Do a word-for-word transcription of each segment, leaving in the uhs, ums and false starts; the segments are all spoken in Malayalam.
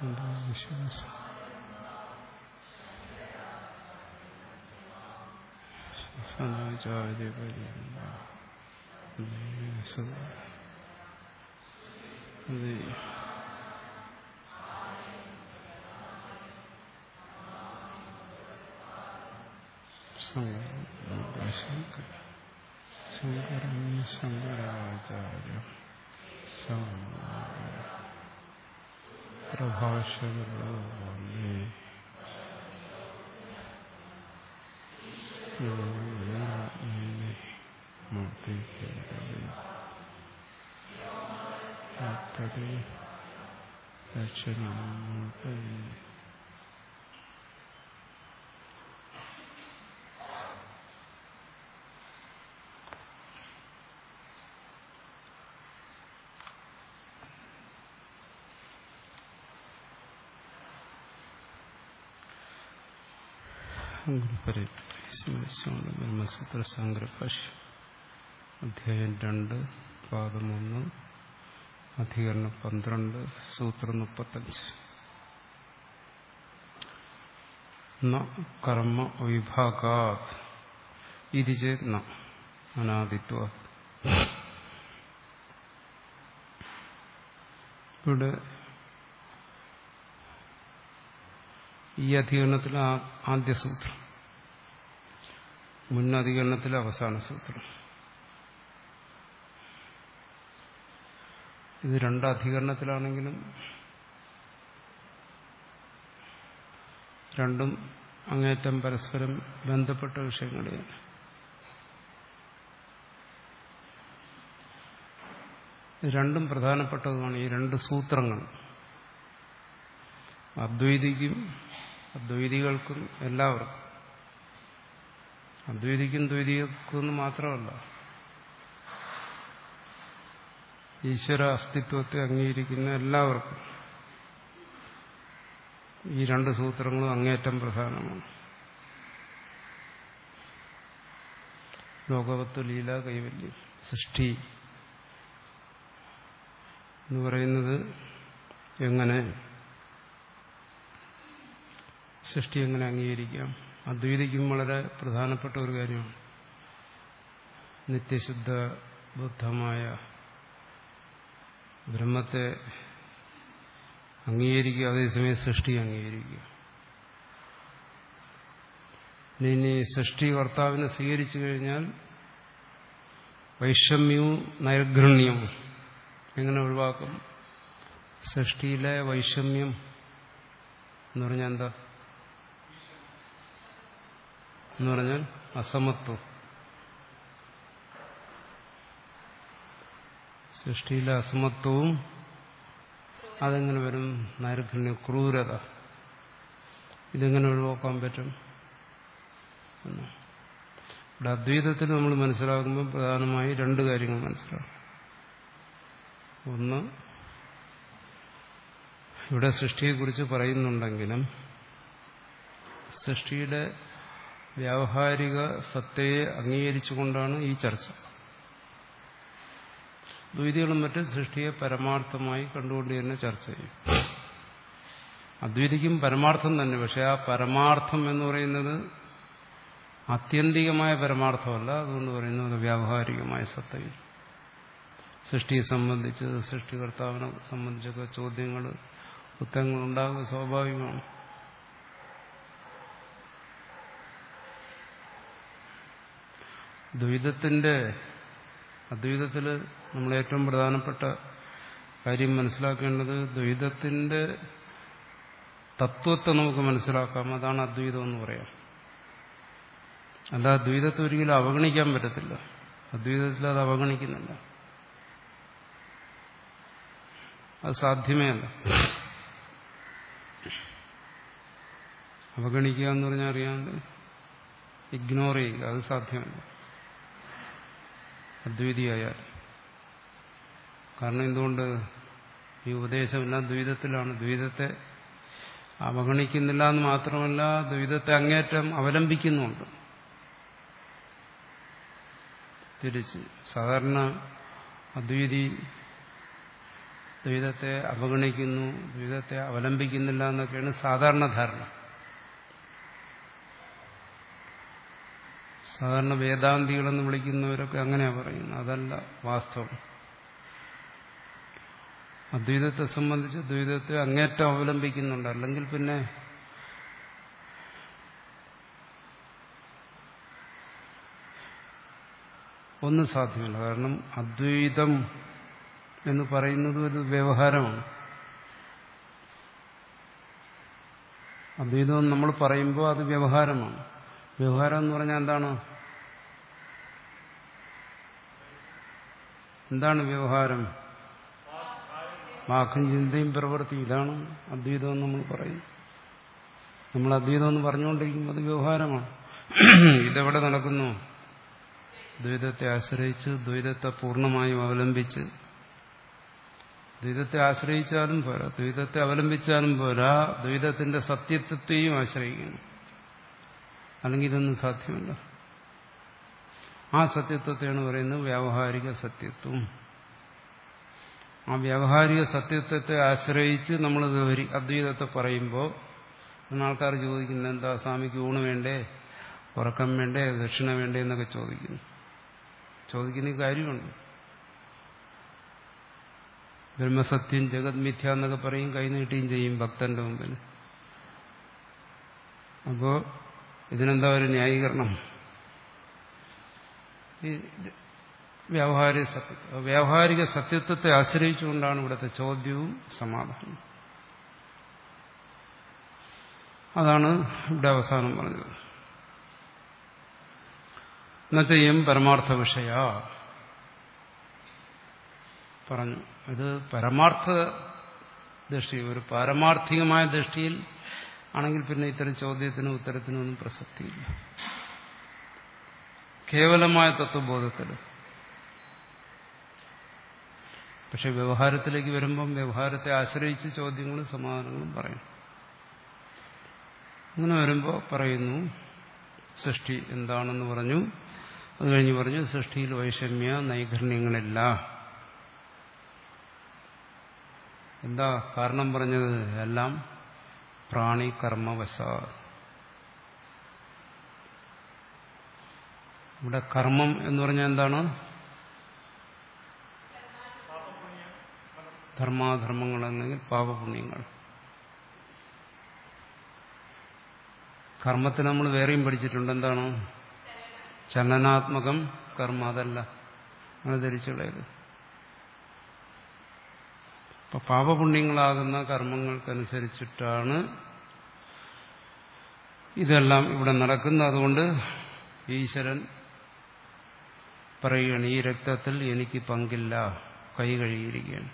വിശ്വാസം ശങ്കരം ശങ്കരാചാര്യം പ്രഭാഷകരുടെ ബ്രഹ്മസൂത്ര സാങ്കരഭാഷ്യം അധ്യായം രണ്ട് പാദം ഒന്ന് അധികരണം പന്ത്രണ്ട് സൂത്രം മുപ്പത്തഞ്ച്. ന കർമ്മ വിഭാഗാത് ഇതി ചേത് ന അനാദിത്വാത്. ഇവിടെ ഈ അധികരണത്തിലെ ആദ്യ സൂത്രം, മുൻ അധികരണത്തിലെ അവസാന സൂത്രം, ഇത് രണ്ട് അധികരണത്തിലാണെങ്കിലും രണ്ടും അങ്ങേറ്റം പരസ്പരം ബന്ധപ്പെട്ട വിഷയങ്ങളാണ്. രണ്ടും പ്രധാനപ്പെട്ടതുമാണ് ഈ രണ്ട് സൂത്രങ്ങൾ. അദ്വൈതിക്കും അദ്വൈതികൾക്കും എല്ലാവർക്കും, അദ്വൈതിക്കും ദ്വൈതികൾക്കും മാത്രമല്ല, ഈശ്വര അസ്തിത്വത്തെ അംഗീകരിക്കുന്ന എല്ലാവർക്കും ഈ രണ്ട് സൂത്രങ്ങളും അങ്ങേറ്റം പ്രധാനമാണ്. ലോകവത്വ ലീല കൈവല്യം, സൃഷ്ടി എന്ന് പറയുന്നത് എങ്ങനെ, സൃഷ്ടി എങ്ങനെ അംഗീകരിക്കാം? അദ്വൈതിക്കും വളരെ പ്രധാനപ്പെട്ട ഒരു കാര്യമാണ്. നിത്യശുദ്ധ ബുദ്ധമായ ബ്രഹ്മത്തെ അംഗീകരിക്കുക, അതേസമയം സൃഷ്ടി അംഗീകരിക്കുക. ഇനി സൃഷ്ടികർത്താവിനെ സ്വീകരിച്ചു കഴിഞ്ഞാൽ വൈഷമ്യവും നൈർഘണ്യവും എങ്ങനെ ഒഴിവാക്കും? സൃഷ്ടിയിലെ വൈഷമ്യം എന്ന് പറഞ്ഞാൽ എന്താ? എന്ന് പറഞ്ഞാൽ അസമത്വം. സൃഷ്ടിയിലെ അസമത്വവും അതെങ്ങനെ വരും? നൈർഘണ്യം, ക്രൂരത. ഇതെങ്ങനെ ഒഴിവാക്കാൻ പറ്റും? ഇവിടെ അദ്വൈതത്തിൽ നമ്മൾ മനസ്സിലാക്കുമ്പോൾ പ്രധാനമായി രണ്ട് കാര്യങ്ങൾ മനസ്സിലാക്കും. ഒന്ന്, ഇവിടെ സൃഷ്ടിയെക്കുറിച്ച് പറയുന്നുണ്ടെങ്കിലും സൃഷ്ടിയുടെ വ്യാവഹാരിക സത്തയെ അംഗീകരിച്ചുകൊണ്ടാണ് ഈ ചർച്ച. ദ്വൈതികളും മറ്റും സൃഷ്ടിയെ പരമാർത്ഥമായി കണ്ടുകൊണ്ട് തന്നെ ചർച്ച ചെയ്യും. അദ്വൈതിക്കും പരമാർത്ഥം തന്നെ, പക്ഷെ ആ പരമാർത്ഥം എന്ന് പറയുന്നത് ആത്യന്തികമായ പരമാർത്ഥമല്ല. അതുകൊണ്ട് പറയുന്നത് വ്യാവഹാരികമായ സത്തയിൽ സൃഷ്ടിയെ സംബന്ധിച്ച്, സൃഷ്ടികർത്താവിനെ സംബന്ധിച്ചൊക്കെ ചോദ്യങ്ങൾ, ഉത്തരങ്ങൾ ഉണ്ടാകുക സ്വാഭാവികമാണ്. ദ്വൈതത്തിന്റെ അദ്വൈതത്തിൽ നമ്മൾ ഏറ്റവും പ്രധാനപ്പെട്ട കാര്യം മനസ്സിലാക്കേണ്ടത്, ദ്വൈതത്തിന്റെ തത്വത്തെ നമുക്ക് മനസ്സിലാക്കാം. അതാണ് അദ്വൈതം എന്ന് പറയാം. അല്ല, ദ്വൈതത്തെ ഒരിക്കലും അവഗണിക്കാൻ പറ്റത്തില്ല. അദ്വൈതത്തിൽ അത് അവഗണിക്കുന്നില്ല, അത് സാധ്യമേ അല്ല. അവഗണിക്കുക എന്ന് പറഞ്ഞാൽ അറിയാണ്ട് ഇഗ്നോർ ചെയ്യുക, അത് സാധ്യമല്ല അദ്വൈതിയായാൽ. കാരണം എന്തുകൊണ്ട്? ഈ ഉപദേശമെല്ലാം ദ്വൈതത്തിലാണ്. ദ്വൈതത്തെ അവഗണിക്കുന്നില്ല എന്ന് മാത്രമല്ല, ദ്വൈതത്തെ അങ്ങേറ്റം അവലംബിക്കുന്നുണ്ട്. തിരിച്ച് സാധാരണ അദ്വൈതി ദ്വൈതത്തെ അവഗണിക്കുന്നു, ദ്വൈതത്തെ അവലംബിക്കുന്നില്ല എന്നൊക്കെയാണ് സാധാരണ ധാരണ. സാധാരണ വേദാന്തികളെന്ന് വിളിക്കുന്നവരൊക്കെ അങ്ങനെയാണ് പറയുന്നത്. അതല്ല വാസ്തവം. അദ്വൈതത്തെ സംബന്ധിച്ച് ദ്വൈതത്തെ അങ്ങേറ്റം അവലംബിക്കുന്നുണ്ട്. അല്ലെങ്കിൽ പിന്നെ ഒന്നും സാധ്യമല്ല. കാരണം അദ്വൈതം എന്ന് പറയുന്നത് ഒരു വ്യവഹാരമാണ്. അദ്വൈതം നമ്മൾ പറയുമ്പോൾ അത് വ്യവഹാരമാണ്. വ്യവഹാരം എന്ന് പറഞ്ഞാൽ എന്താണ്? എന്താണ് വ്യവഹാരം? വാക്കും ചിന്തയും പ്രവൃത്തി. ഇതാണ് അദ്വൈതം എന്ന് നമ്മൾ പറയുന്നത്. നമ്മൾ അദ്വൈതം എന്ന് പറഞ്ഞുകൊണ്ടിരിക്കുമ്പോൾ അത് വ്യവഹാരമാണ്. ഇതെവിടെ നടക്കുന്നു? ദ്വൈതത്തെ ആശ്രയിച്ച്, ദ്വൈതത്തെ പൂർണ്ണമായും അവലംബിച്ച്. ദ്വൈതത്തെ ആശ്രയിച്ചാലും പോരാ, ദ്വൈതത്തെ അവലംബിച്ചാലും പോരാ, ദ്വൈതത്തിന്റെ സത്യത്വത്തെയും ആശ്രയിക്കുന്നു. അല്ലെങ്കിൽ ഇതൊന്നും സാധ്യമല്ല. ആ സത്യത്വത്തെയാണ് പറയുന്നത് വ്യാവഹാരിക സത്യത്വം. ആ വ്യാവഹാരിക സത്യത്വത്തെ ആശ്രയിച്ച് നമ്മൾ അദ്വൈതത്തെ പറയുമ്പോൾ ആൾക്കാർ ചോദിക്കുന്നത് എന്താ, സ്വാമിക്ക് ഊണ് വേണ്ടേ, ഉറക്കം വേണ്ടേ, ദക്ഷിണ വേണ്ടേ എന്നൊക്കെ ചോദിക്കുന്നു. ചോദിക്കുന്ന കാര്യമുണ്ട്. ബ്രഹ്മസത്യം ജഗത് മിഥ്യ എന്നൊക്കെ പറയും, കൈനീട്ടുകയും ചെയ്യും ഭക്തന്റെ മുമ്പിൽ. അപ്പോ ഇതിനെന്താ ഒരു ന്യായീകരണം? ഈ വ്യാവഹാരിക സത്യം വ്യാവഹാരിക സത്യത്വത്തെ ആശ്രയിച്ചുകൊണ്ടാണ് ഇവിടുത്തെ ചോദ്യവും സമാധാനവും. അതാണ് ഇവിടെ അവസാനം പറഞ്ഞത്. എന്നുവെച്ചാൽ പരമാർത്ഥ വിഷയ പറഞ്ഞു. ഇത് പരമാർത്ഥ ദൃഷ്ടി, ഒരു പാരമാർത്ഥികമായ ദൃഷ്ടിയിൽ ആണെങ്കിൽ പിന്നെ ഇത്തരം ചോദ്യത്തിനും ഉത്തരത്തിനും ഒന്നും പ്രസക്തിയില്ല. കേവലമായ തത്വബോധത്തിൽ. പക്ഷെ വ്യവഹാരത്തിലേക്ക് വരുമ്പം വ്യവഹാരത്തെ ആശ്രയിച്ച് ചോദ്യങ്ങളും സമാധാനങ്ങളും പറയണം. അങ്ങനെ വരുമ്പോൾ പറയുന്നു സൃഷ്ടി എന്താണെന്ന് പറഞ്ഞു. അത് കഴിഞ്ഞ് പറഞ്ഞു സൃഷ്ടിയിൽ വൈഷമ്യ നൈകർണ്യങ്ങളില്ല. എന്താ കാരണം പറഞ്ഞത്? എല്ലാം പ്രാണി കർമ്മവശ. ഇവിടെ കർമ്മം എന്ന് പറഞ്ഞാൽ എന്താണ്? ധർമാധർമ്മങ്ങൾ അല്ലെങ്കിൽ പാപപുണ്യങ്ങൾ. കർമ്മത്തിന് നമ്മൾ വേറെയും പഠിച്ചിട്ടുണ്ട്. എന്താണ്? ചലനാത്മകം കർമ്മ. അതല്ല, അങ്ങനെ ധരിച്ചുള്ളത്. അപ്പൊ പാപപുണ്യങ്ങളാകുന്ന കർമ്മങ്ങൾക്കനുസരിച്ചിട്ടാണ് ഇതെല്ലാം ഇവിടെ നടക്കുന്നത്. അതുകൊണ്ട് ഈശ്വരൻ പറയുകയാണ്, ഈ രക്തത്തിൽ എനിക്ക് പങ്കില്ല, കൈ കഴുകിയിരിക്കുകയാണ്.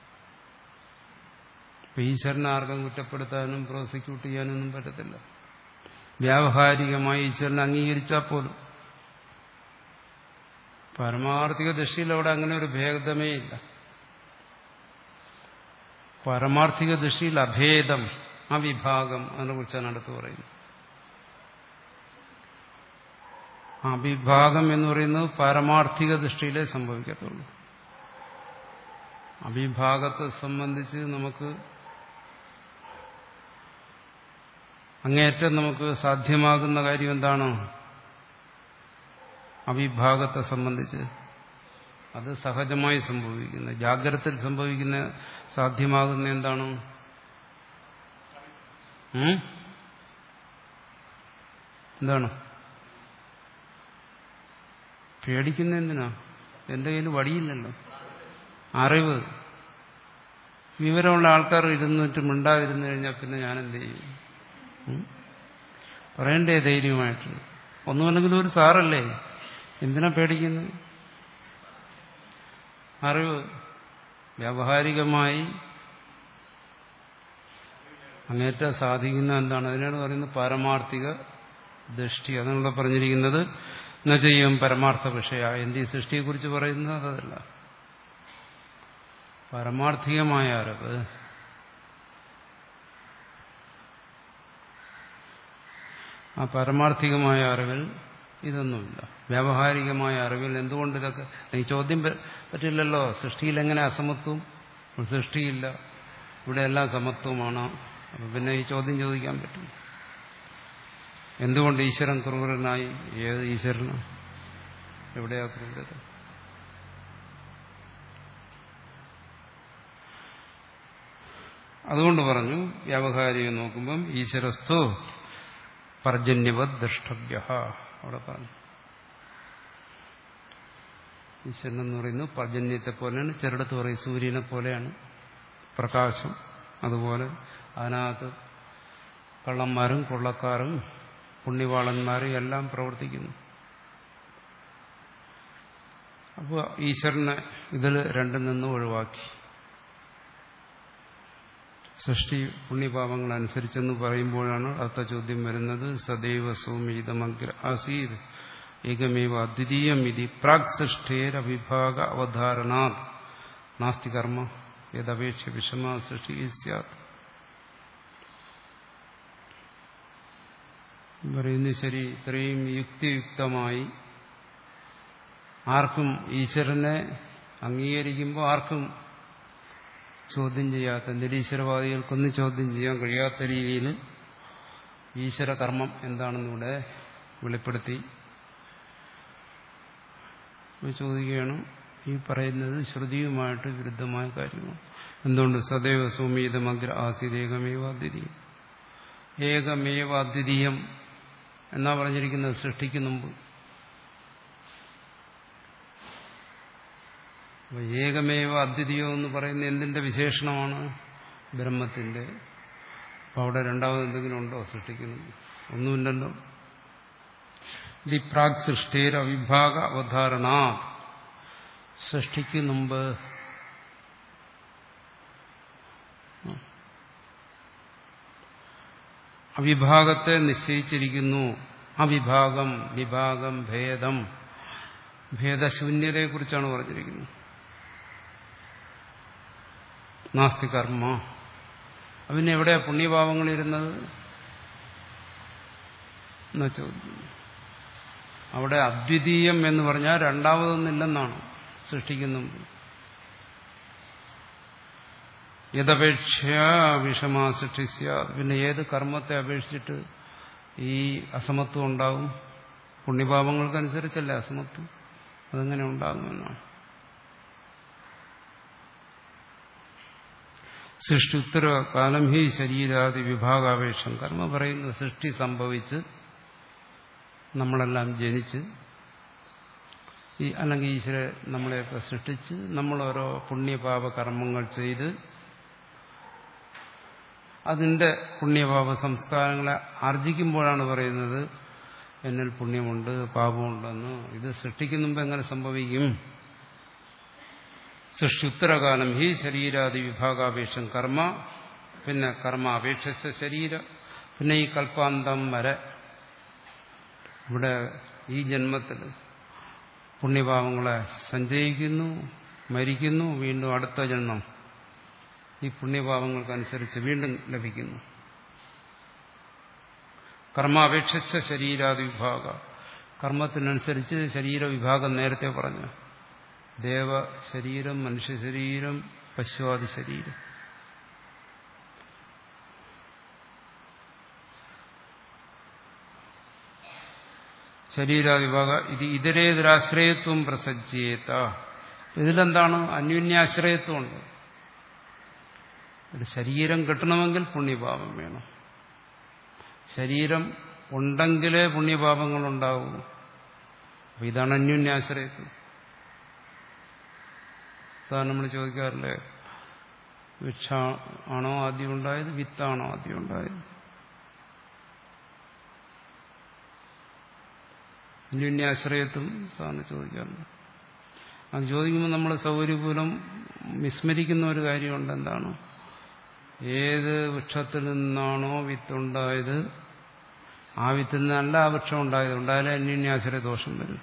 അപ്പൊ ഈശ്വരനെ ആർക്കും കുറ്റപ്പെടുത്താനും പ്രോസിക്യൂട്ട് ചെയ്യാനൊന്നും പറ്റത്തില്ല. വ്യാവഹാരികമായി ഈശ്വരനെ അംഗീകരിച്ചാൽ പോലും പരമാർത്ഥിക ദൃഷ്ടിയിൽ അവിടെ അങ്ങനെ ഒരു ഭേദമേ ഇല്ല. പാരമാർത്ഥിക ദൃഷ്ടിയിൽ അഭേദം, അവിഭാഗം, അതിനെ കുറിച്ചാണ് അടുത്ത് പറയുന്നത്. അവിഭാഗം എന്ന് പറയുന്നത് പാരമാർത്ഥിക ദൃഷ്ടിയിലേ സംഭവിക്കത്തുള്ളൂ. അവിഭാഗത്തെ സംബന്ധിച്ച് നമുക്ക് അങ്ങേയറ്റം നമുക്ക് സാധ്യമാകുന്ന കാര്യം എന്താണ്? അവിഭാഗത്തെ സംബന്ധിച്ച് അത് സഹജമായി സംഭവിക്കുന്ന, ജാഗ്രതയിൽ സംഭവിക്കുന്ന സാധ്യമാകുന്ന എന്താണ്? എന്താണ്? പേടിക്കുന്ന എന്തിനാ? എന്റെ കയ്യിൽ വടിയില്ലല്ലോ. അറിവ്. വിവരമുള്ള ആൾക്കാർ ഇരുന്നിട്ട് മിണ്ടാതിരുന്നു കഴിഞ്ഞാൽ പിന്നെ ഞാൻ എന്ത് ചെയ്യും? പറയണ്ടേ ധൈര്യമായിട്ട്? ഒന്നുമല്ലെങ്കിലും ഒരു സാറല്ലേ, എന്തിനാ പേടിക്കുന്നത്? അറിവ് വ്യാവഹാരികമായി അങ്ങേറ്റം സാധിക്കുന്ന എന്താണ്? അതിനാണ് പറയുന്നത് പാരമാർത്ഥിക ദൃഷ്ടി. അതിനുള്ള പറഞ്ഞിരിക്കുന്നത് എന്നു ചെയ്യും പരമാർത്ഥ വിഷയ. എന്ത് ഈ സൃഷ്ടിയെക്കുറിച്ച് പറയുന്നത് അതല്ല. പരമാർത്ഥികമായ അറിവ്, ആ പരമാർത്ഥികമായ അറിവിൽ ഇതൊന്നുമില്ല. വ്യാവഹാരികമായ അറിവിൽ എന്തുകൊണ്ട് ഇതൊക്കെ? ഈ ചോദ്യം പറ്റില്ലല്ലോ. സൃഷ്ടിയിൽ എങ്ങനെ അസമത്വം അപ്പോൾ സൃഷ്ടിയില്ല, ഇവിടെ എല്ലാം സമത്വമാണ്. അപ്പം പിന്നെ ഈ ചോദ്യം ചോദിക്കാൻ പറ്റും, എന്തുകൊണ്ട് ഈശ്വരൻ ക്രൂരനായി? ഏത് ഈശ്വരന്? എവിടെയാ ക്രൂരത? അതുകൊണ്ട് പറഞ്ഞു വ്യാവഹാരികം നോക്കുമ്പം ഈശ്വരസ്തു പർജന്യവത് ദ്രഷ്ടവ്യ. അവിടെ പറഞ്ഞു ഈശ്വരൻ എന്ന് പറയുന്നത് പർജന്യത്തെ പോലെയാണ്. ചിലടത്ത് പറയും സൂര്യനെ പോലെയാണ് പ്രകാശം. അതുപോലെ അതിനകത്ത് കള്ളന്മാരും കൊള്ളക്കാരും പുണ്യവാളന്മാരും എല്ലാം പ്രവർത്തിക്കുന്നു. അപ്പോൾ ഈശ്വരനെ ഇതിൽ രണ്ടിൽ നിന്നും ഒഴിവാക്കി. സൃഷ്ടി പുണ്യപാപങ്ങളനുസരിച്ചെന്ന് പറയുമ്പോഴാണ് അടുത്ത ചോദ്യം വരുന്നത്. സദൈവ സൗമീതമഗ്ര ആസീത് ഏകമേവ അദ്വിതീയം ഇതി പ്രാഗ് സൃഷ്ടേരവിഭാഗ അവധാരണാത് നാസ്തി കർമ്മ യദപേക്ഷ വിഷമാ സൃഷ്ടി സ്യാത്. പറയുന്നു ശരി, ഇത്രയും യുക്തിയുക്തമായി ആർക്കും ഈശ്വരനെ അംഗീകരിക്കുമ്പോൾ ആർക്കും ചോദ്യം ചെയ്യാത്ത, നിരീശ്വരവാദികൾക്കൊന്നും ചോദ്യം ചെയ്യാൻ കഴിയാത്ത രീതിയിൽ ഈശ്വര കർമ്മം എന്താണെന്നിവിടെ വെളിപ്പെടുത്തി ചോദിക്കുകയാണ്. ഈ പറയുന്നത് ശ്രുതിയുമായിട്ട് വിരുദ്ധമായ കാര്യമാണ്. എന്തുകൊണ്ട്? സദൈവ സൗമീതമഗ്ര ആസീത് ഏകമേവ അദ്വിതീയം. ഏകമേവ അദ്വിതീയം എന്നാ പറഞ്ഞിരിക്കുന്നത് സൃഷ്ടിക്ക് മുമ്പ്. ഏകമേവ അദ്വിതീയം എന്ന് പറയുന്നത് എന്തിന്റെ വിശേഷണമാണ്? ബ്രഹ്മത്തിന്റെ. അപ്പൊ അവിടെ രണ്ടാമത് എന്തെങ്കിലും ഉണ്ടോ സൃഷ്ടിക്കുന്നത്? ഒന്നുമില്ലല്ലോ. ദി പ്രാഗ് സൃഷ്ടേർ അവിഭാഗ അവധാരണ. സൃഷ്ടിക്ക് മുമ്പ് അവിഭാഗത്തെ നിശ്ചയിച്ചിരിക്കുന്നു. അവിഭാഗം, വിഭാഗം, ഭേദം, ഭേദശൂന്യതയെക്കുറിച്ചാണ് പറഞ്ഞിരിക്കുന്നത്. നാസ്തി കർമ്മ. പിന്നെ എവിടെയാ പുണ്യഭാവങ്ങളിരുന്നത് എന്നാ ചോദ്യം. അവിടെ അദ്വിതീയം എന്ന് പറഞ്ഞാൽ രണ്ടാമതൊന്നില്ലെന്നാണ് സൃഷ്ടിക്കുന്നു. യഥപേക്ഷ വിഷമാ സൃഷ്ടിസ്യ. പിന്നെ ഏത് കർമ്മത്തെ അപേക്ഷിച്ചിട്ട് ഈ അസമത്വം ഉണ്ടാകും? പുണ്യഭാവങ്ങൾക്കനുസരിച്ചല്ലേ അസമത്വം. അതെങ്ങനെ ഉണ്ടാകുമെന്നാണ്. സൃഷ്ടി ഉത്തര കാലം ഹി ശരീരാദി വിഭാഗാപേക്ഷം. കർമ്മ പറയുന്ന സൃഷ്ടി സംഭവിച്ച് നമ്മളെല്ലാം ജനിച്ച് ഈ അല്ലെങ്കിൽ ഈശ്വര നമ്മളെയൊക്കെ സൃഷ്ടിച്ച് നമ്മളോരോ പുണ്യപാപ കർമ്മങ്ങൾ ചെയ്ത് അതിന്റെ പുണ്യപാപ സംസ്കാരങ്ങളെ ആർജിക്കുമ്പോഴാണ് പറയുന്നത് എന്നിൽ പുണ്യമുണ്ട് പാപമുണ്ടെന്ന്. ഇത് സൃഷ്ടിക്കുന്ന മുമ്പ് എങ്ങനെ സംഭവിക്കും? സൃഷ്ടി ഉത്തരകാലം ഹി ശരീരാദി വിഭാഗാപേക്ഷം കർമ്മ. പിന്നെ കർമ്മ അപേക്ഷിച്ച ശരീര. പിന്നെ ഈ കൽപ്പാന്തം വരെ ഇവിടെ ഈ ജന്മത്തിൽ പുണ്യപാപങ്ങളെ സഞ്ചയിക്കുന്നു, മരിക്കുന്നു, വീണ്ടും അടുത്ത ജന്മം ഈ പുണ്യപാപങ്ങൾക്കനുസരിച്ച് വീണ്ടും ലഭിക്കുന്നു. കർമ്മ അപേക്ഷിച്ച ശരീരാദി വിഭാഗ. കർമ്മത്തിനനുസരിച്ച് ശരീരവിഭാഗം നേരത്തെ പറഞ്ഞു. ദേവ ശരീരം, മനുഷ്യ ശരീരം, പശുവാദി ശരീരം. ശരീരാവിഭാഗ ഇത് ഇതരേതരാശ്രയത്വം പ്രസജ്ജേത. ഇതിലെന്താണ്? അന്യോന്യാശ്രയത്വമുണ്ട്. ഒരു ശരീരം കിട്ടണമെങ്കിൽ പുണ്യപാപം വേണം. ശരീരം ഉണ്ടെങ്കിലേ പുണ്യപാപങ്ങളുണ്ടാവൂ. അപ്പൊ ഇതാണ് അന്യോന്യാശ്രയത്വം. അതാണ് നമ്മൾ ചോദിക്കാറില്ലേ, വൃക്ഷ ആണോ ആദ്യം ഉണ്ടായത്, വിത്താണോ ആദ്യം ഉണ്ടായത്? അന്യോന്യാശ്രയത്വം സാറിന് ചോദിക്കാറുണ്ട്. അത് ചോദിക്കുമ്പോൾ നമ്മൾ സൗകര്യപൂലം വിസ്മരിക്കുന്ന ഒരു കാര്യമുണ്ട്. എന്താണ്? ഏത് വൃക്ഷത്തിൽ നിന്നാണോ വിത്തുണ്ടായത് ആ വിത്തിൽ നിന്നല്ല ആ വൃക്ഷം ഉണ്ടായത്. ഉണ്ടായാലേ അന്യോന്യാശ്രയ ദോഷം വരും.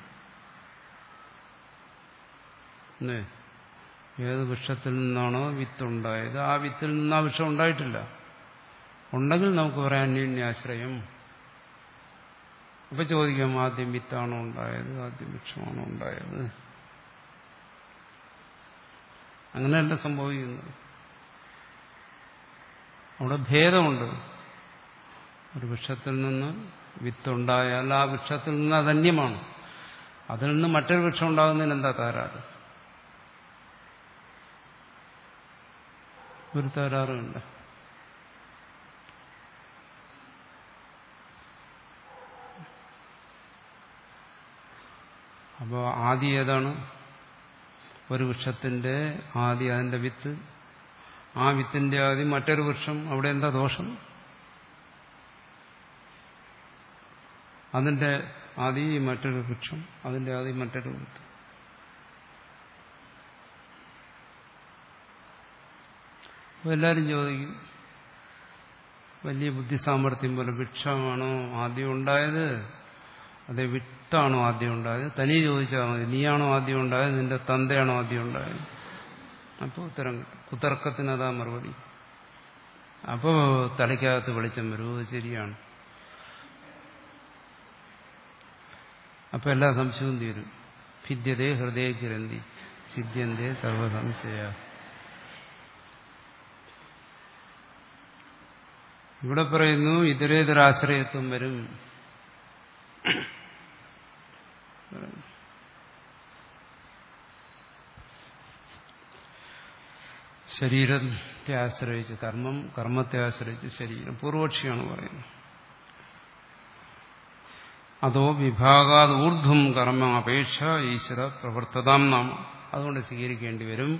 ഏത് വൃക്ഷത്തിൽ നിന്നാണോ വിത്തുണ്ടായത് ആ വിത്തിൽ നിന്ന് ആ വൃക്ഷം ഉണ്ടായിട്ടില്ല. ഉണ്ടെങ്കിൽ നമുക്ക് പറയാം അന്യോന്യാശ്രയം. അപ്പൊ ചോദിക്കാം, ആദ്യം വിത്താണോ ഉണ്ടായത്, ആദ്യം വൃക്ഷമാണോ ഉണ്ടായത്? അങ്ങനെയല്ല സംഭവിക്കുന്നത്. അവിടെ ഭേദമുണ്ട്. ഒരു വൃക്ഷത്തിൽ നിന്ന് വിത്തുണ്ടായാൽ ആ വൃക്ഷത്തിൽ നിന്ന് അതന്യമാണ്. അതിൽ നിന്ന് മറ്റൊരു വൃക്ഷം ഉണ്ടാകുന്നതിന് എന്താ തകരാറ്? ഒരു തകരാറുമില്ല. അപ്പോൾ ആദി ഏതാണ്? ഒരു വൃക്ഷത്തിന്റെ ആദി, അതിന്റെ വിത്ത്. ആ വിത്തിന്റെ ആദി മറ്റൊരു വൃക്ഷം. അവിടെ എന്താ ദോഷം? അതിന്റെ ആദി മറ്റൊരു വൃക്ഷം, അതിന്റെ ആദി മറ്റൊരു വിത്ത്. അപ്പോൾ എല്ലാവരും ചോദിക്കും, വലിയ ബുദ്ധിസാമർഥ്യം പോലെ, വൃക്ഷമാണോ ആദ്യം ഉണ്ടായത്, അതേ വിത്താണോ ആദ്യം ഉണ്ടായത്? തനിയെ ചോദിച്ചാൽ മതി, നീയാണോ ആദ്യം ഉണ്ടായത്, നിന്റെ തന്തയാണോ ആദ്യം ഉണ്ടായത്? അപ്പോൾ ഉത്തരം കിട്ടും. കുതർക്കത്തിന് അതാ മറുപടി. അപ്പോൾ തലയ്ക്കകത്ത് വെളിച്ചം വരും, ശരിയാണ്. അപ്പൊ എല്ലാ സംശയവും തീരും. ഭിദ്യതേ ഹൃദയ ഗ്രന്ഥി സിദ്ധ്യന്തേ സർവസംശയ. ഇവിടെ പറയുന്നു ഇതരേതരാശ്രയത്വം വരും. ശരീരത്തെ ആശ്രയിച്ച് കർമ്മം, കർമ്മത്തെ ആശ്രയിച്ച് ശരീരം. പൂർവക്ഷിയാണ് പറയുന്നത്. അതോ വിഭാഗാത് ഊർധ്വം കർമ്മ അപേക്ഷ ഈശ്വര പ്രവർത്തതാം നാമ. അതുകൊണ്ട് സ്വീകരിക്കേണ്ടി വരും.